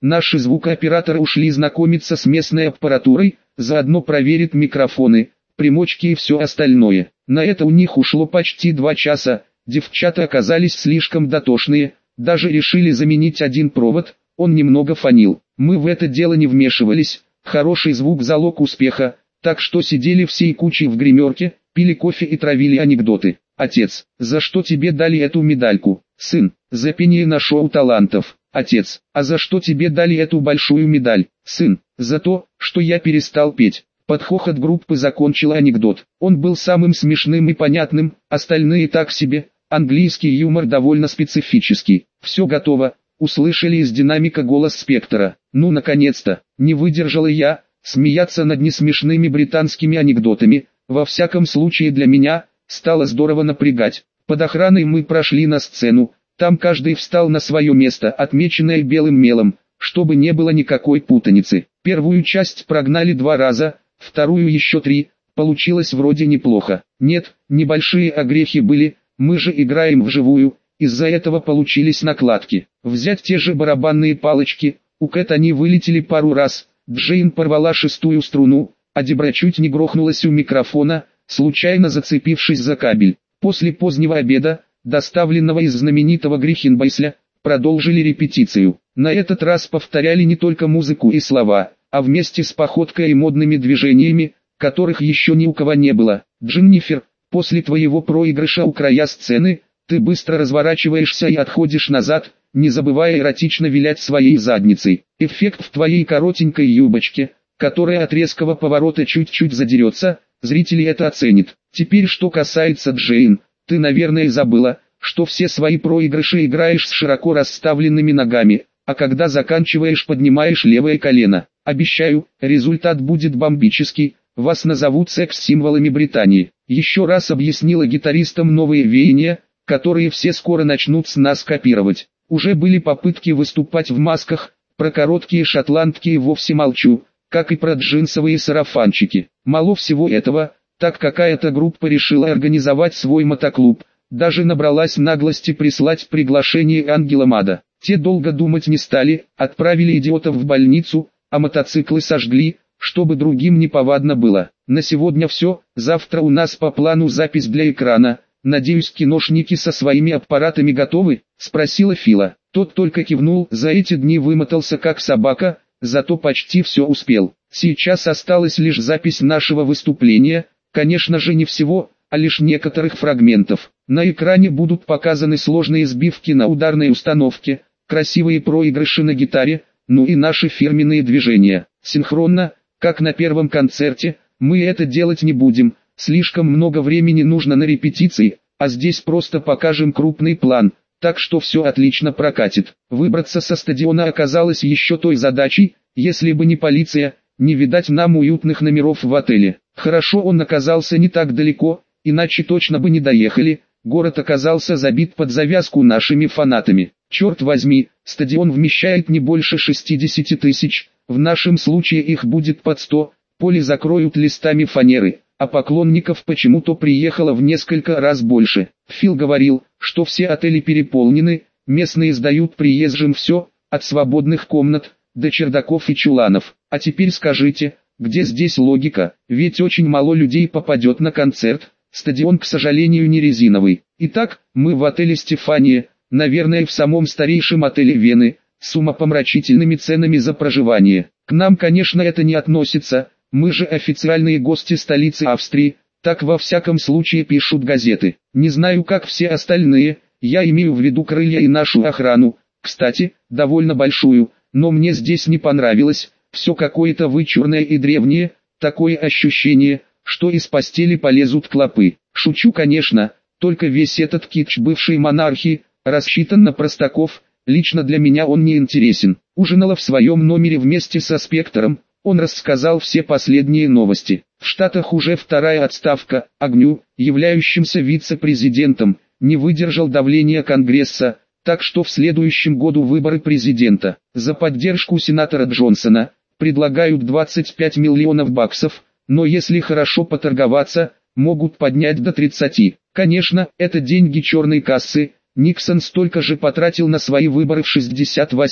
Наши звукооператоры ушли знакомиться с местной аппаратурой, заодно проверят микрофоны, примочки и все остальное. На это у них ушло почти два часа, девчата оказались слишком дотошные, даже решили заменить один провод, он немного фонил. Мы в это дело не вмешивались, хороший звук залог успеха, так что сидели всей кучей в гримерке, пили кофе и травили анекдоты. Отец, за что тебе дали эту медальку? Сын, за пение на шоу талантов. Отец, а за что тебе дали эту большую медаль? Сын, за то, что я перестал петь. Под хохот группы закончил анекдот. Он был самым смешным и понятным, остальные так себе. Английский юмор довольно специфический. Все готово. Услышали из динамика голос Спектора. Ну наконец-то, не выдержала я, смеяться над несмешными британскими анекдотами, во всяком случае для меня, стало здорово напрягать. Под охраной мы прошли на сцену, там каждый встал на свое место, отмеченное белым мелом, чтобы не было никакой путаницы. Первую часть прогнали два раза, вторую еще три, получилось вроде неплохо. Нет, небольшие огрехи были, мы же играем вживую, из-за этого получились накладки. Взять те же барабанные палочки, у Кэт они вылетели пару раз, Джейн порвала шестую струну, а Дебра чуть не грохнулась у микрофона, случайно зацепившись за кабель. После позднего обеда, доставленного из знаменитого Грихенбайсля, продолжили репетицию. На этот раз повторяли не только музыку и слова, а вместе с походкой и модными движениями, которых еще ни у кого не было. Дженнифер, после твоего проигрыша у края сцены, ты быстро разворачиваешься и отходишь назад, не забывая эротично вилять своей задницей. Эффект в твоей коротенькой юбочке, которая от резкого поворота чуть-чуть задерется, зрители это оценят. Теперь что касается Джейн, ты наверное забыла, что все свои проигрыши играешь с широко расставленными ногами, а когда заканчиваешь поднимаешь левое колено. Обещаю, результат будет бомбический, вас назовут секс-символами Британии. Еще раз объяснила гитаристам новые веяния, которые все скоро начнут с нас копировать. Уже были попытки выступать в масках, про короткие шотландки и вовсе молчу, как и про джинсовые сарафанчики. Мало всего этого, так какая-то группа решила организовать свой мотоклуб, даже набралась наглости прислать приглашение ангелам ада. Те долго думать не стали, отправили идиотов в больницу, а мотоциклы сожгли, чтобы другим неповадно было. На сегодня все, завтра у нас по плану запись для экрана. Надеюсь, киношники со своими аппаратами готовы? Спросила Фила. Тот только кивнул, за эти дни вымотался как собака, зато почти все успел. Сейчас осталась лишь запись нашего выступления, конечно же не всего, а лишь некоторых фрагментов. На экране будут показаны сложные сбивки на ударной установке, красивые проигрыши на гитаре, ну и наши фирменные движения. Синхронно, как на первом концерте, мы это делать не будем. Слишком много времени нужно на репетиции, а здесь просто покажем крупный план, так что все отлично прокатит. Выбраться со стадиона оказалось еще той задачей, если бы не полиция, не видать нам уютных номеров в отеле. Хорошо он оказался не так далеко, иначе точно бы не доехали, город оказался забит под завязку нашими фанатами. Черт возьми, стадион вмещает не больше шестидесяти тысяч, в нашем случае их будет под сто, поле закроют листами фанеры. А поклонников почему-то приехало в несколько раз больше. Фил говорил, что все отели переполнены, местные сдают приезжим все, от свободных комнат, до чердаков и чуланов. А теперь скажите, где здесь логика, ведь очень мало людей попадет на концерт, стадион, к сожалению, не резиновый. Итак, мы в отеле «Стефания», наверное в самом старейшем отеле Вены, с умопомрачительными ценами за проживание. К нам, конечно, это не относится. Мы же официальные гости столицы Австрии, так во всяком случае пишут газеты. Не знаю как все остальные, я имею в виду крылья и нашу охрану, кстати, довольно большую, но мне здесь не понравилось, все какое-то вычурное и древнее, такое ощущение, что из постели полезут клопы. Шучу конечно, только весь этот китч бывшей монархии, рассчитан на простаков, лично для меня он не интересен. Ужинала в своем номере вместе со Спектором. Он рассказал все последние новости. В Штатах уже вторая отставка, Агню, являющимся вице-президентом, не выдержал давления Конгресса, так что в следующем году выборы президента. За поддержку сенатора Джонсона предлагают двадцать пять миллионов баксов, но если хорошо поторговаться, могут поднять до тридцати. Конечно, это деньги черной кассы. Никсон столько же потратил на свои выборы в шестьдесят восьмом,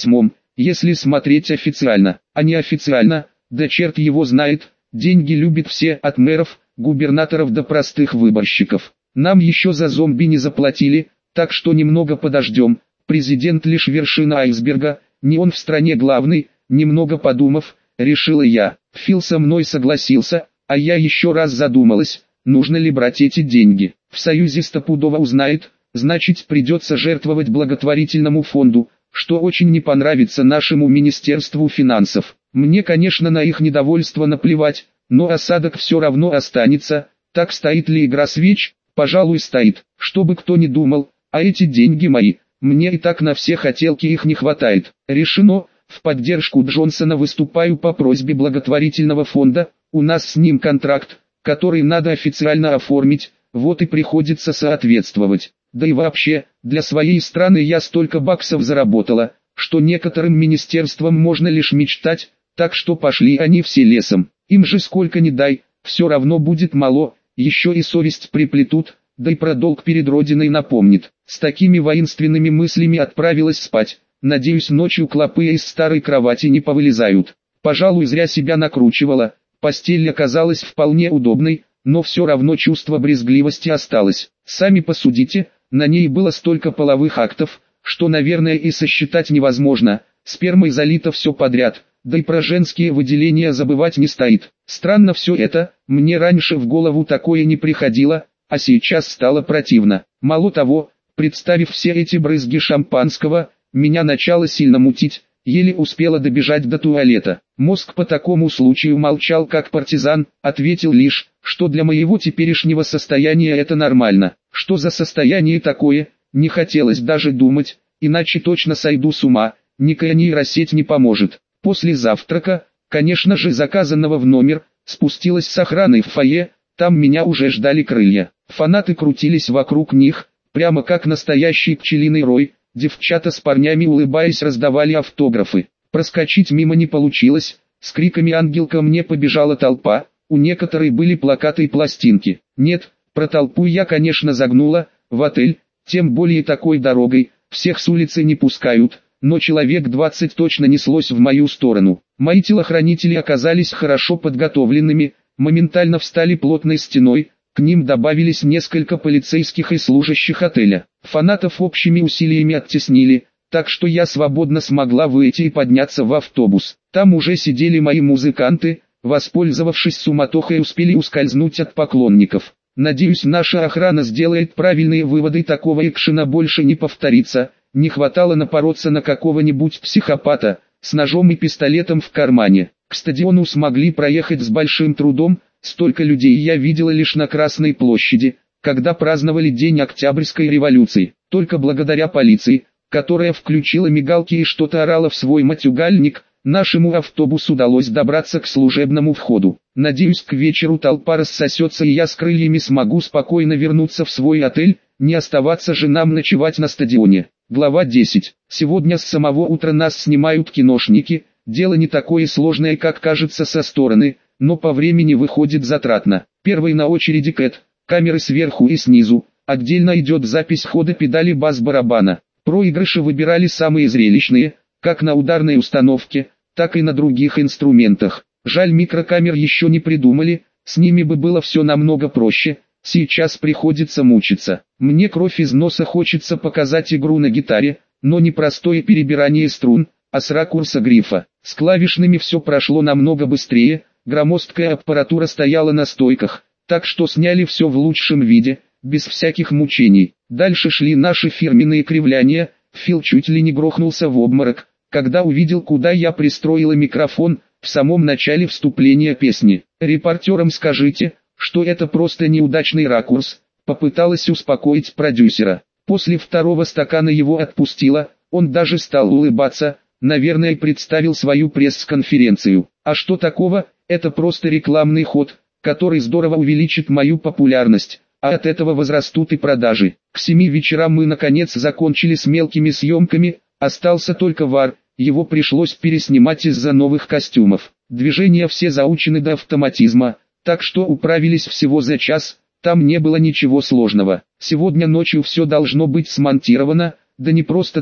если смотреть официально, а не официально, да черт его знает, деньги любят все, от мэров, губернаторов до простых выборщиков. Нам еще за зомби не заплатили, так что немного подождем, президент лишь вершина айсберга, не он в стране главный, немного подумав, решила я. Фил со мной согласился, а я еще раз задумалась, нужно ли брать эти деньги. В Союзе стопудово узнает, значит придется жертвовать благотворительному фонду, что очень не понравится нашему Министерству финансов. Мне, конечно, на их недовольство наплевать, но осадок все равно останется. Так стоит ли игра свеч? Пожалуй, стоит. Чтобы кто ни думал, а эти деньги мои, мне и так на все хотелки их не хватает. Решено. В поддержку Джонсона выступаю по просьбе благотворительного фонда, у нас с ним контракт, который надо официально оформить, вот и приходится соответствовать. Да и вообще, для своей страны я столько баксов заработала, что некоторым министерствам можно лишь мечтать, так что пошли они все лесом. Им же сколько ни дай, все равно будет мало, еще и совесть приплетут, да и про долг перед Родиной напомнит. С такими воинственными мыслями отправилась спать. Надеюсь, ночью клопы из старой кровати не повылезают. Пожалуй, зря себя накручивала. Постель оказалась вполне удобной, но все равно чувство брезгливости осталось. Сами посудите, на ней было столько половых актов, что, наверное, и сосчитать невозможно. Спермой залито все подряд, да и про женские выделения забывать не стоит. Странно все это, мне раньше в голову такое не приходило, а сейчас стало противно. Мало того, представив все эти брызги шампанского, меня начало сильно мутить, еле успела добежать до туалета. Мозг по такому случаю молчал как партизан, ответил лишь, что для моего теперешнего состояния это нормально. Что за состояние такое, не хотелось даже думать, иначе точно сойду с ума, никакая нейросеть не поможет. После завтрака, конечно же заказанного в номер, спустилась с охраной в фойе, там меня уже ждали крылья. Фанаты крутились вокруг них, прямо как настоящий пчелиный рой. Девчата с парнями, улыбаясь, раздавали автографы. Проскочить мимо не получилось, с криками «Ангел ко мне!» побежала толпа, у некоторых были плакаты и пластинки. Нет, про толпу я, конечно, загнула, в отель, тем более такой дорогой, всех с улицы не пускают, но человек двадцать точно неслось в мою сторону. Мои телохранители оказались хорошо подготовленными, моментально встали плотной стеной, к ним добавились несколько полицейских и служащих отеля. Фанатов общими усилиями оттеснили, так что я свободно смогла выйти и подняться в автобус. Там уже сидели мои музыканты, воспользовавшись суматохой, успели ускользнуть от поклонников. Надеюсь, наша охрана сделает правильные выводы, такого экшена больше не повторится. Не хватало напороться на какого-нибудь психопата с ножом и пистолетом в кармане. К стадиону смогли проехать с большим трудом. Столько людей я видела лишь на Красной площади, когда праздновали День Октябрьской революции. Только благодаря полиции, которая включила мигалки и что-то орала в свой матюгальник, нашему автобусу удалось добраться к служебному входу. Надеюсь, к вечеру толпа рассосется и я с крыльями смогу спокойно вернуться в свой отель, не оставаться же нам ночевать на стадионе. Глава десять. Сегодня с самого утра нас снимают киношники, дело не такое сложное, как кажется со стороны, но по времени выходит затратно. Первый на очереди Кэт, камеры сверху и снизу, отдельно идет запись хода педали бас-барабана. Проигрыши выбирали самые зрелищные, как на ударной установке, так и на других инструментах. Жаль, микрокамер еще не придумали, с ними бы было все намного проще, сейчас приходится мучиться. Мне кровь из носа, хочется показать игру на гитаре, но не простое перебирание струн, а с ракурса грифа. С клавишными все прошло намного быстрее. Громоздкая аппаратура стояла на стойках, так что сняли все в лучшем виде, без всяких мучений. Дальше шли наши фирменные кривляния, Фил чуть ли не грохнулся в обморок, когда увидел, куда я пристроила микрофон, в самом начале вступления песни. «Репортерам скажите, что это просто неудачный ракурс», попыталась успокоить продюсера. После второго стакана его отпустила, он даже стал улыбаться, наверное, представил свою пресс-конференцию. А что такого? Это просто рекламный ход, который здорово увеличит мою популярность, а от этого возрастут и продажи. К семи вечера мы наконец закончили с мелкими съемками, остался только вар, его пришлось переснимать из-за новых костюмов. Движения все заучены до автоматизма, так что управились всего за час, там не было ничего сложного. Сегодня ночью все должно быть смонтировано, да не просто так,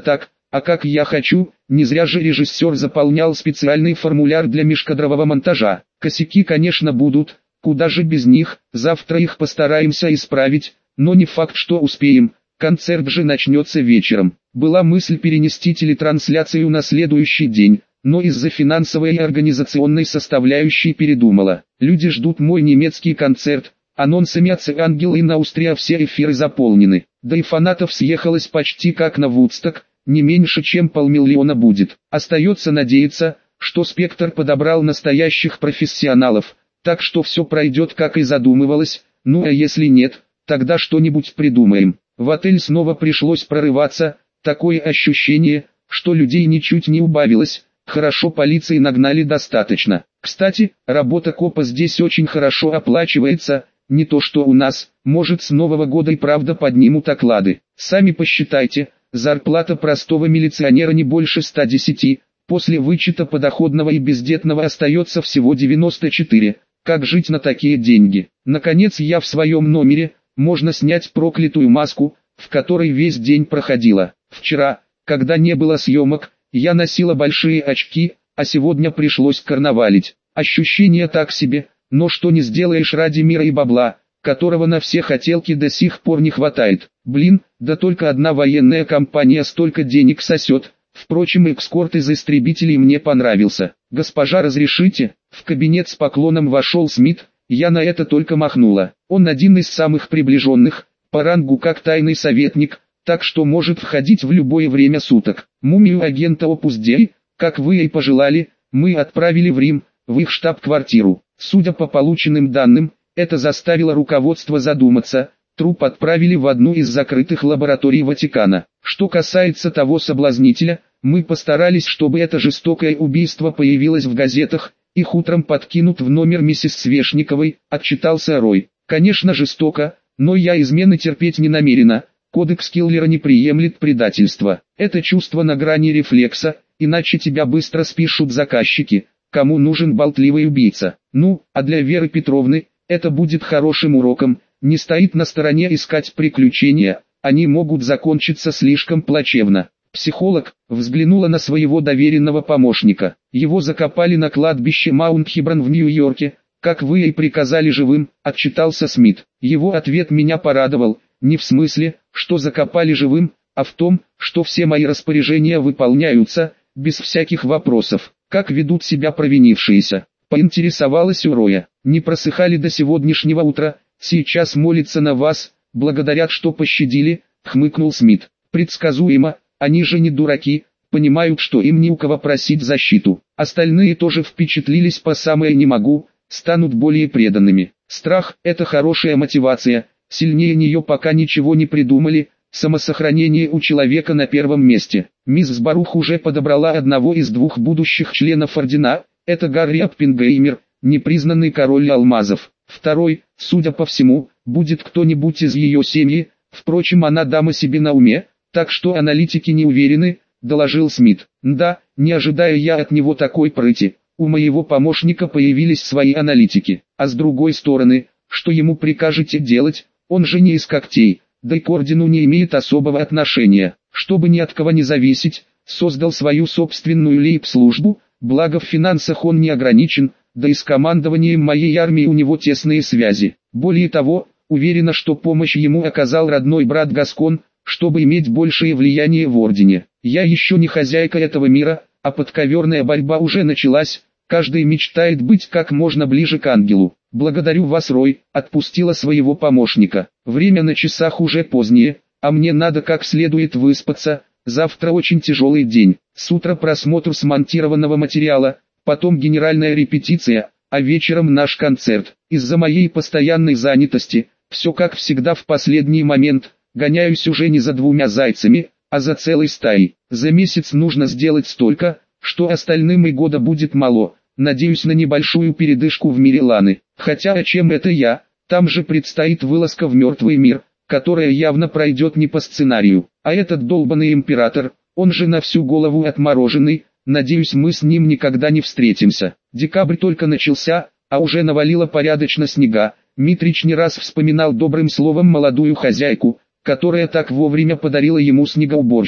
а как я хочу, не зря же режиссер заполнял специальный формуляр для межкадрового монтажа. Косяки, конечно, будут, куда же без них, завтра их постараемся исправить, но не факт, что успеем, концерт же начнется вечером. Была мысль перенести телетрансляцию на следующий день, но из-за финансовой и организационной составляющей передумала. Люди ждут мой немецкий концерт, анонсами от Ангелы и на Аустрия все эфиры заполнены, да и фанатов съехалось почти как на Вудсток, не меньше чем полмиллиона будет. Остается надеяться, что «Спектр» подобрал настоящих профессионалов, так что все пройдет как и задумывалось, ну а если нет, тогда что-нибудь придумаем. В отель снова пришлось прорываться, такое ощущение, что людей ничуть не убавилось, хорошо полиции нагнали достаточно. Кстати, работа копа здесь очень хорошо оплачивается, не то что у нас, может с Нового года и правда поднимут оклады. Сами посчитайте, зарплата простого милиционера не больше ста десяти, после вычета подоходного и бездетного остается всего девяносто четыре. Как жить на такие деньги? Наконец я в своем номере, можно снять проклятую маску, в которой весь день проходила. Вчера, когда не было съемок, я носила большие очки, а сегодня пришлось карнавалить. Ощущение так себе, но что не сделаешь ради мира и бабла, которого на все хотелки до сих пор не хватает. Блин, да только одна военная компания столько денег сосет. Впрочем, экскорт из истребителей мне понравился. «Госпожа, разрешите?» В кабинет с поклоном вошел Смит, я на это только махнула. Он один из самых приближенных, по рангу как тайный советник, так что может входить в любое время суток. Мумию агента Опус Дей, как вы и пожелали, мы отправили в Рим, в их штаб-квартиру. Судя по полученным данным, это заставило руководство задуматься. Труп отправили в одну из закрытых лабораторий Ватикана. Что касается того соблазнителя, мы постарались, чтобы это жестокое убийство появилось в газетах, их утром подкинут в номер миссис Свешниковой, отчитался Рой. Конечно, жестоко, но я измены терпеть не намерена, кодекс Киллера не приемлет предательства. Это чувство на грани рефлекса, иначе тебя быстро спишут заказчики, кому нужен болтливый убийца. Ну, а для Веры Петровны, это будет хорошим уроком, не стоит на стороне искать приключения, они могут закончиться слишком плачевно. Психолог взглянула на своего доверенного помощника. Его закопали на кладбище Маунт-Хиброн в Нью-Йорке, как вы и приказали живым, отчитался Смит. Его ответ меня порадовал, не в смысле, что закопали живым, а в том, что все мои распоряжения выполняются, без всяких вопросов. Как ведут себя провинившиеся? Поинтересовалась у Роя. Не просыхали до сегодняшнего утра, сейчас молятся на вас, благодарят, что пощадили, хмыкнул Смит. Предсказуемо, они же не дураки, понимают, что им не у кого просить защиту. Остальные тоже впечатлились по самое не могу, станут более преданными. Страх – это хорошая мотивация, сильнее нее пока ничего не придумали, самосохранение у человека на первом месте. Мисс Барух уже подобрала одного из двух будущих членов ордена, это Гарри Оппенгеймер, непризнанный король алмазов. Второй, судя по всему, будет кто-нибудь из ее семьи, впрочем она дама себе на уме, так что аналитики не уверены, доложил Смит. Да, не ожидая я от него такой прыти, у моего помощника появились свои аналитики, а с другой стороны, что ему прикажете делать, он же не из когтей, да и к ордену не имеет особого отношения, чтобы ни от кого не зависеть, создал свою собственную лейб-службу, благо в финансах он не ограничен, да и с командованием моей армии у него тесные связи. Более того, уверена, что помощь ему оказал родной брат Гаскон, чтобы иметь большее влияние в ордене. Я еще не хозяйка этого мира, а подковерная борьба уже началась, каждый мечтает быть как можно ближе к ангелу. Благодарю вас, Рой, отпустила своего помощника. Время на часах уже позднее, а мне надо как следует выспаться, завтра очень тяжелый день. С утра просмотр смонтированного материала, потом генеральная репетиция, а вечером наш концерт. Из-за моей постоянной занятости, все как всегда в последний момент, гоняюсь уже не за двумя зайцами, а за целой стаей. За месяц нужно сделать столько, что остальным и года будет мало. Надеюсь на небольшую передышку в мире Ланы. Хотя о чем это я, там же предстоит вылазка в мертвый мир, которая явно пройдет не по сценарию. А этот долбанный император, он же на всю голову отмороженный, надеюсь мы с ним никогда не встретимся. Декабрь только начался, а уже навалило порядочно снега. Митрич не раз вспоминал добрым словом молодую хозяйку, которая так вовремя подарила ему снегоуборщик.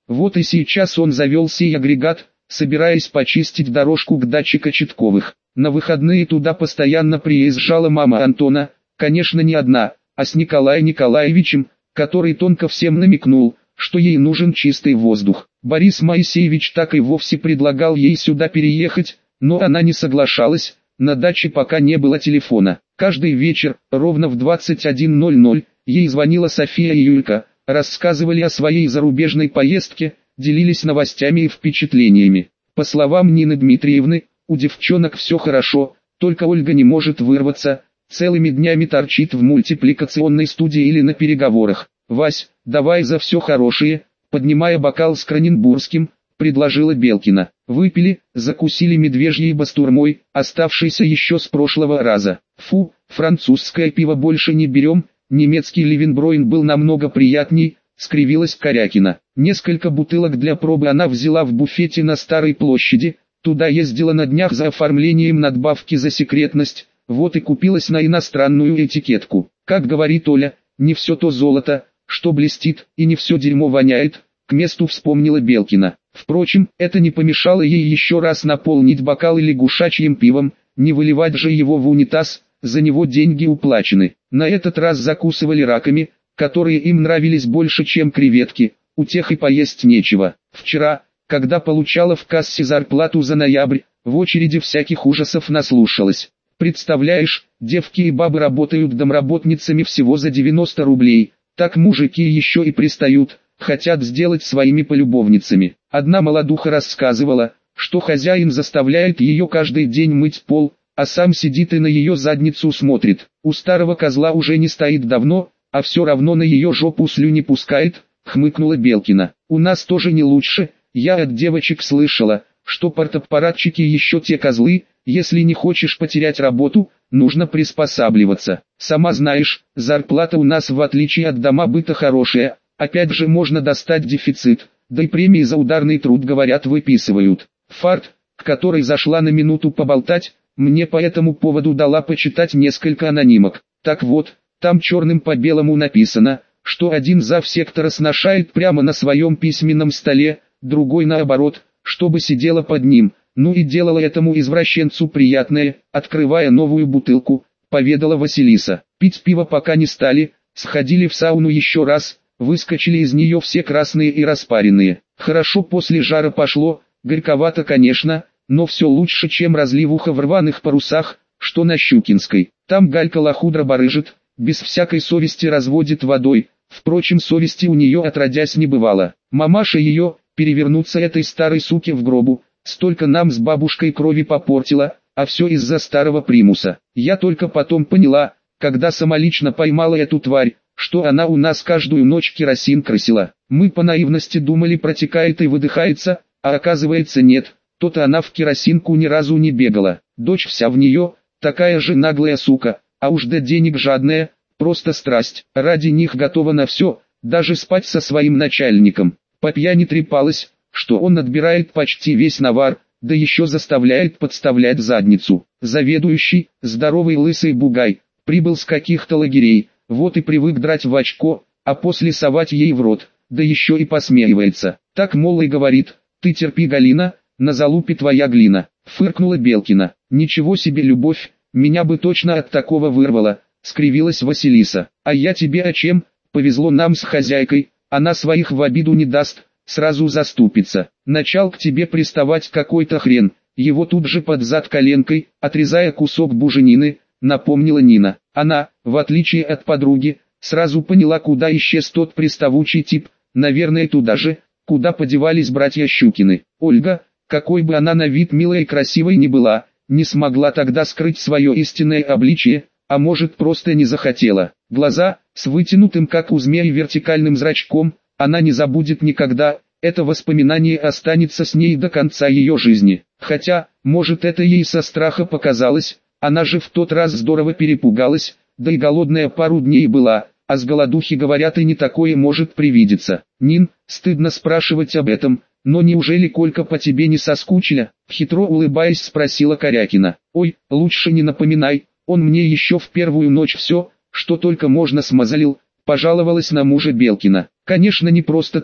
Вот и сейчас он завел сей агрегат, собираясь почистить дорожку к даче Кочетковых. На выходные туда постоянно приезжала мама Антона, конечно не одна, а с Николаем Николаевичем, который тонко всем намекнул, что ей нужен чистый воздух. Борис Моисеевич так и вовсе предлагал ей сюда переехать, но она не соглашалась, на даче пока не было телефона. Каждый вечер, ровно в двадцать один ноль ноль, ей звонила София и Юлька, рассказывали о своей зарубежной поездке, делились новостями и впечатлениями. По словам Нины Дмитриевны, у девчонок все хорошо, только Ольга не может вырваться, целыми днями торчит в мультипликационной студии или на переговорах. «Вась, давай за все хорошее», поднимая бокал с Краненбургским, предложила Белкина. Выпили, закусили медвежьей бастурмой, оставшейся еще с прошлого раза. Фу, французское пиво больше не берем, немецкий Левенбройн был намного приятней, скривилась Корякина. Несколько бутылок для пробы она взяла в буфете на Старой площади, туда ездила на днях за оформлением надбавки за секретность, вот и купилась на иностранную этикетку. Как говорит Оля, не все то золото, что блестит, и не все дерьмо воняет, к месту вспомнила Белкина. Впрочем, это не помешало ей еще раз наполнить бокалы лягушачьим пивом, не выливать же его в унитаз, за него деньги уплачены. На этот раз закусывали раками, которые им нравились больше, чем креветки, у тех и поесть нечего. Вчера, когда получала в кассе зарплату за ноябрь, в очереди всяких ужасов наслушалась. Представляешь, девки и бабы работают домработницами всего за девяносто рублей, так мужики еще и пристают, хотят сделать своими полюбовницами. Одна молодуха рассказывала, что хозяин заставляет ее каждый день мыть пол, а сам сидит и на ее задницу смотрит. У старого козла уже не стоит давно, а все равно на ее жопу слюни пускает, хмыкнула Белкина. У нас тоже не лучше, я от девочек слышала, что партаппаратчики еще те козлы, если не хочешь потерять работу, нужно приспосабливаться. Сама знаешь, зарплата у нас в отличие от дома быта хорошая, опять же можно достать дефицит, да и премии за ударный труд говорят выписывают. Фарт, к которой зашла на минуту поболтать, мне по этому поводу дала почитать несколько анонимок. Так вот, там черным по белому написано, что один завсектора сношает прямо на своем письменном столе, другой наоборот, чтобы сидела под ним, ну и делала этому извращенцу приятное, открывая новую бутылку, поведала Василиса. Пить пиво пока не стали, сходили в сауну еще раз, выскочили из нее все красные и распаренные. Хорошо после жара пошло, горьковато конечно, но все лучше, чем разливуха в рваных парусах, что на Щукинской. Там Галька лохудро барыжит, без всякой совести разводит водой, впрочем совести у нее отродясь не бывало. Мамаша ее, перевернуться этой старой суке в гробу, столько нам с бабушкой крови попортила, а все из-за старого примуса. Я только потом поняла, когда самолично поймала эту тварь, что она у нас каждую ночь керосин красила. Мы по наивности думали протекает и выдыхается, а оказывается нет, то-то она в керосинку ни разу не бегала. Дочь вся в нее, такая же наглая сука, а уж до денег жадная, просто страсть. Ради них готова на все, даже спать со своим начальником. По пьяни трепалась, что он отбирает почти весь навар, да еще заставляет подставлять задницу. Заведующий, здоровый лысый бугай, прибыл с каких-то лагерей, вот и привык драть в очко, а после совать ей в рот, да еще и посмеивается. Так мол и говорит, ты терпи, Галина, на залупе твоя глина. Фыркнула Белкина. Ничего себе любовь, меня бы точно от такого вырвало, скривилась Василиса. А я тебе о чем? Повезло нам с хозяйкой, она своих в обиду не даст, сразу заступится. Начал к тебе приставать какой-то хрен, его тут же под зад коленкой, отрезая кусок буженины, напомнила Нина. Она, в отличие от подруги, сразу поняла, куда исчез тот приставучий тип, наверное туда же, куда подевались братья Щукины. Ольга, какой бы она на вид милой и красивой ни была, не смогла тогда скрыть свое истинное обличие, а может просто не захотела. Глаза, с вытянутым как у змеи вертикальным зрачком, она не забудет никогда, это воспоминание останется с ней до конца ее жизни. Хотя, может это ей со страха показалось, она же в тот раз здорово перепугалась, да и голодная пару дней была, а с голодухи говорят и не такое может привидеться. Нин, стыдно спрашивать об этом, но неужели Колька по тебе не соскучила? Хитро улыбаясь спросила Корякина. Ой, лучше не напоминай, он мне еще в первую ночь все, что только можно смазалил, пожаловалась на мужа Белкина. Конечно не просто так,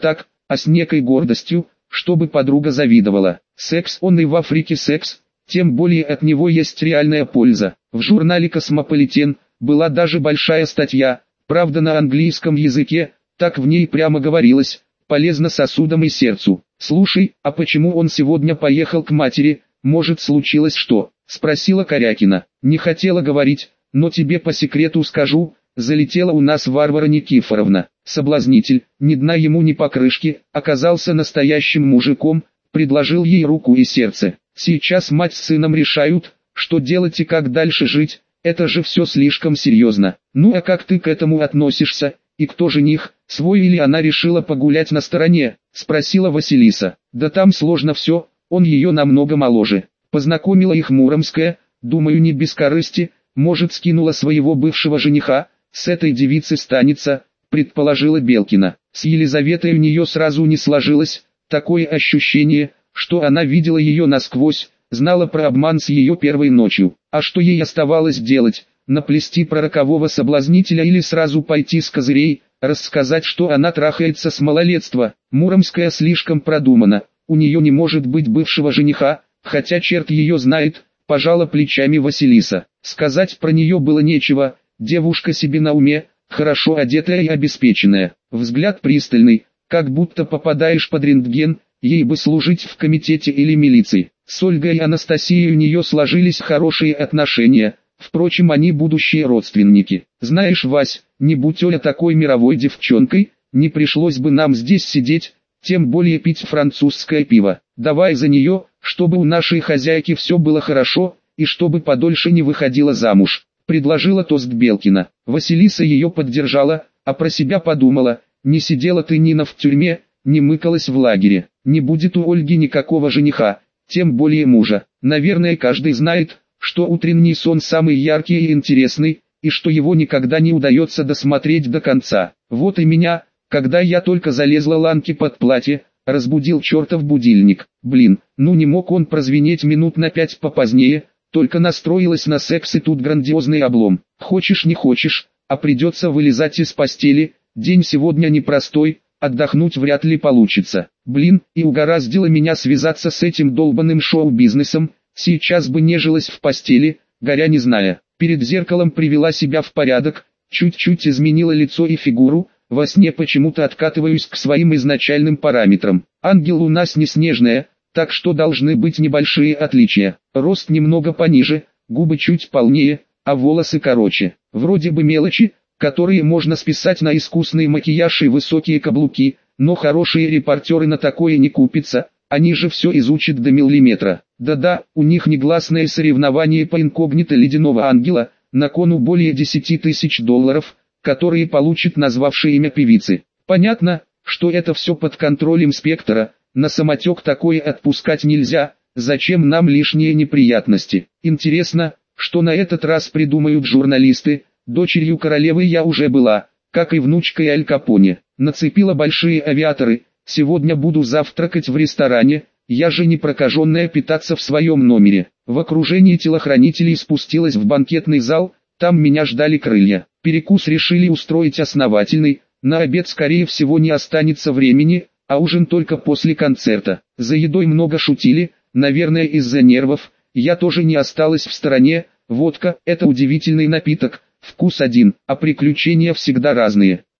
а с некой гордостью, чтобы подруга завидовала. Секс он и в Африке секс, тем более от него есть реальная польза. В журнале «Космополитен» была даже большая статья, правда на английском языке, так в ней прямо говорилось: полезно сосудам и сердцу. «Слушай, а почему он сегодня поехал к матери, может случилось что?» — спросила Корякина. «Не хотела говорить, но тебе по секрету скажу, залетела у нас Варвара Никифоровна. Соблазнитель, ни дна ему ни покрышки, оказался настоящим мужиком, предложил ей руку и сердце. Сейчас мать с сыном решают, что делать и как дальше жить, это же все слишком серьезно. Ну а как ты к этому относишься, и кто жених, свой или она решила погулять на стороне?» — спросила Василиса. «Да там сложно все, он ее намного моложе. Познакомила их Муромская, думаю не без корысти, может скинула своего бывшего жениха, с этой девицы станется», — предположила Белкина. С Елизаветой у нее сразу не сложилось, такое ощущение, что она видела ее насквозь, знала про обман с ее первой ночью. А что ей оставалось делать? Наплести про рокового соблазнителя или сразу пойти с козырей, рассказать, что она трахается с малолетства? Муромская слишком продумана, у нее не может быть бывшего жениха, хотя черт ее знает, пожала плечами Василиса. Сказать про нее было нечего, девушка себе на уме, хорошо одетая и обеспеченная. Взгляд пристальный, как будто попадаешь под рентген, ей бы служить в комитете или милиции. С Ольгой и Анастасией у нее сложились хорошие отношения, впрочем они будущие родственники. Знаешь, Вась, не будь Оля такой мировой девчонкой, не пришлось бы нам здесь сидеть, тем более пить французское пиво. Давай за нее, чтобы у нашей хозяйки все было хорошо, и чтобы подольше не выходила замуж», — предложила тост Белкина. Василиса ее поддержала, а про себя подумала: не сидела ты, Нина, в тюрьме, не мыкалась в лагере, не будет у Ольги никакого жениха, тем более мужа. Наверное, каждый знает, что утренний сон самый яркий и интересный, и что его никогда не удается досмотреть до конца. Вот и меня, когда я только залезла Ланке под платье, разбудил чертов будильник. Блин, ну не мог он прозвенеть минут на пять попозднее, только настроилась на секс и тут грандиозный облом. Хочешь не хочешь, а придется вылезать из постели, день сегодня непростой, отдохнуть вряд ли получится. Блин, и угораздило меня связаться с этим долбанным шоу-бизнесом, сейчас бы нежилась в постели, горя не зная. Перед зеркалом привела себя в порядок, чуть-чуть изменила лицо и фигуру, во сне почему-то откатываюсь к своим изначальным параметрам. Ангел у нас не снежная, так что должны быть небольшие отличия. Рост немного пониже, губы чуть полнее, а волосы короче. Вроде бы мелочи, которые можно списать на искусный макияж и высокие каблуки, но хорошие репортеры на такое не купятся, они же все изучат до миллиметра. Да-да, у них негласное соревнование по инкогнито ледяного ангела, на кону более десяти тысяч долларов, которые получит назвавшая имя певицы. Понятно, что это все под контролем Спектора, на самотек такое отпускать нельзя, зачем нам лишние неприятности. Интересно, что на этот раз придумают журналисты. Дочерью королевы я уже была, как и внучкой Аль Капоне. Нацепила большие авиаторы, сегодня буду завтракать в ресторане, я же не прокаженная питаться в своем номере. В окружении телохранителей спустилась в банкетный зал, там меня ждали крылья. Перекус решили устроить основательный, на обед скорее всего не останется времени, а ужин только после концерта. За едой много шутили, наверное из-за нервов, я тоже не осталась в стороне. Водка – это удивительный напиток, вкус один, а приключения всегда разные.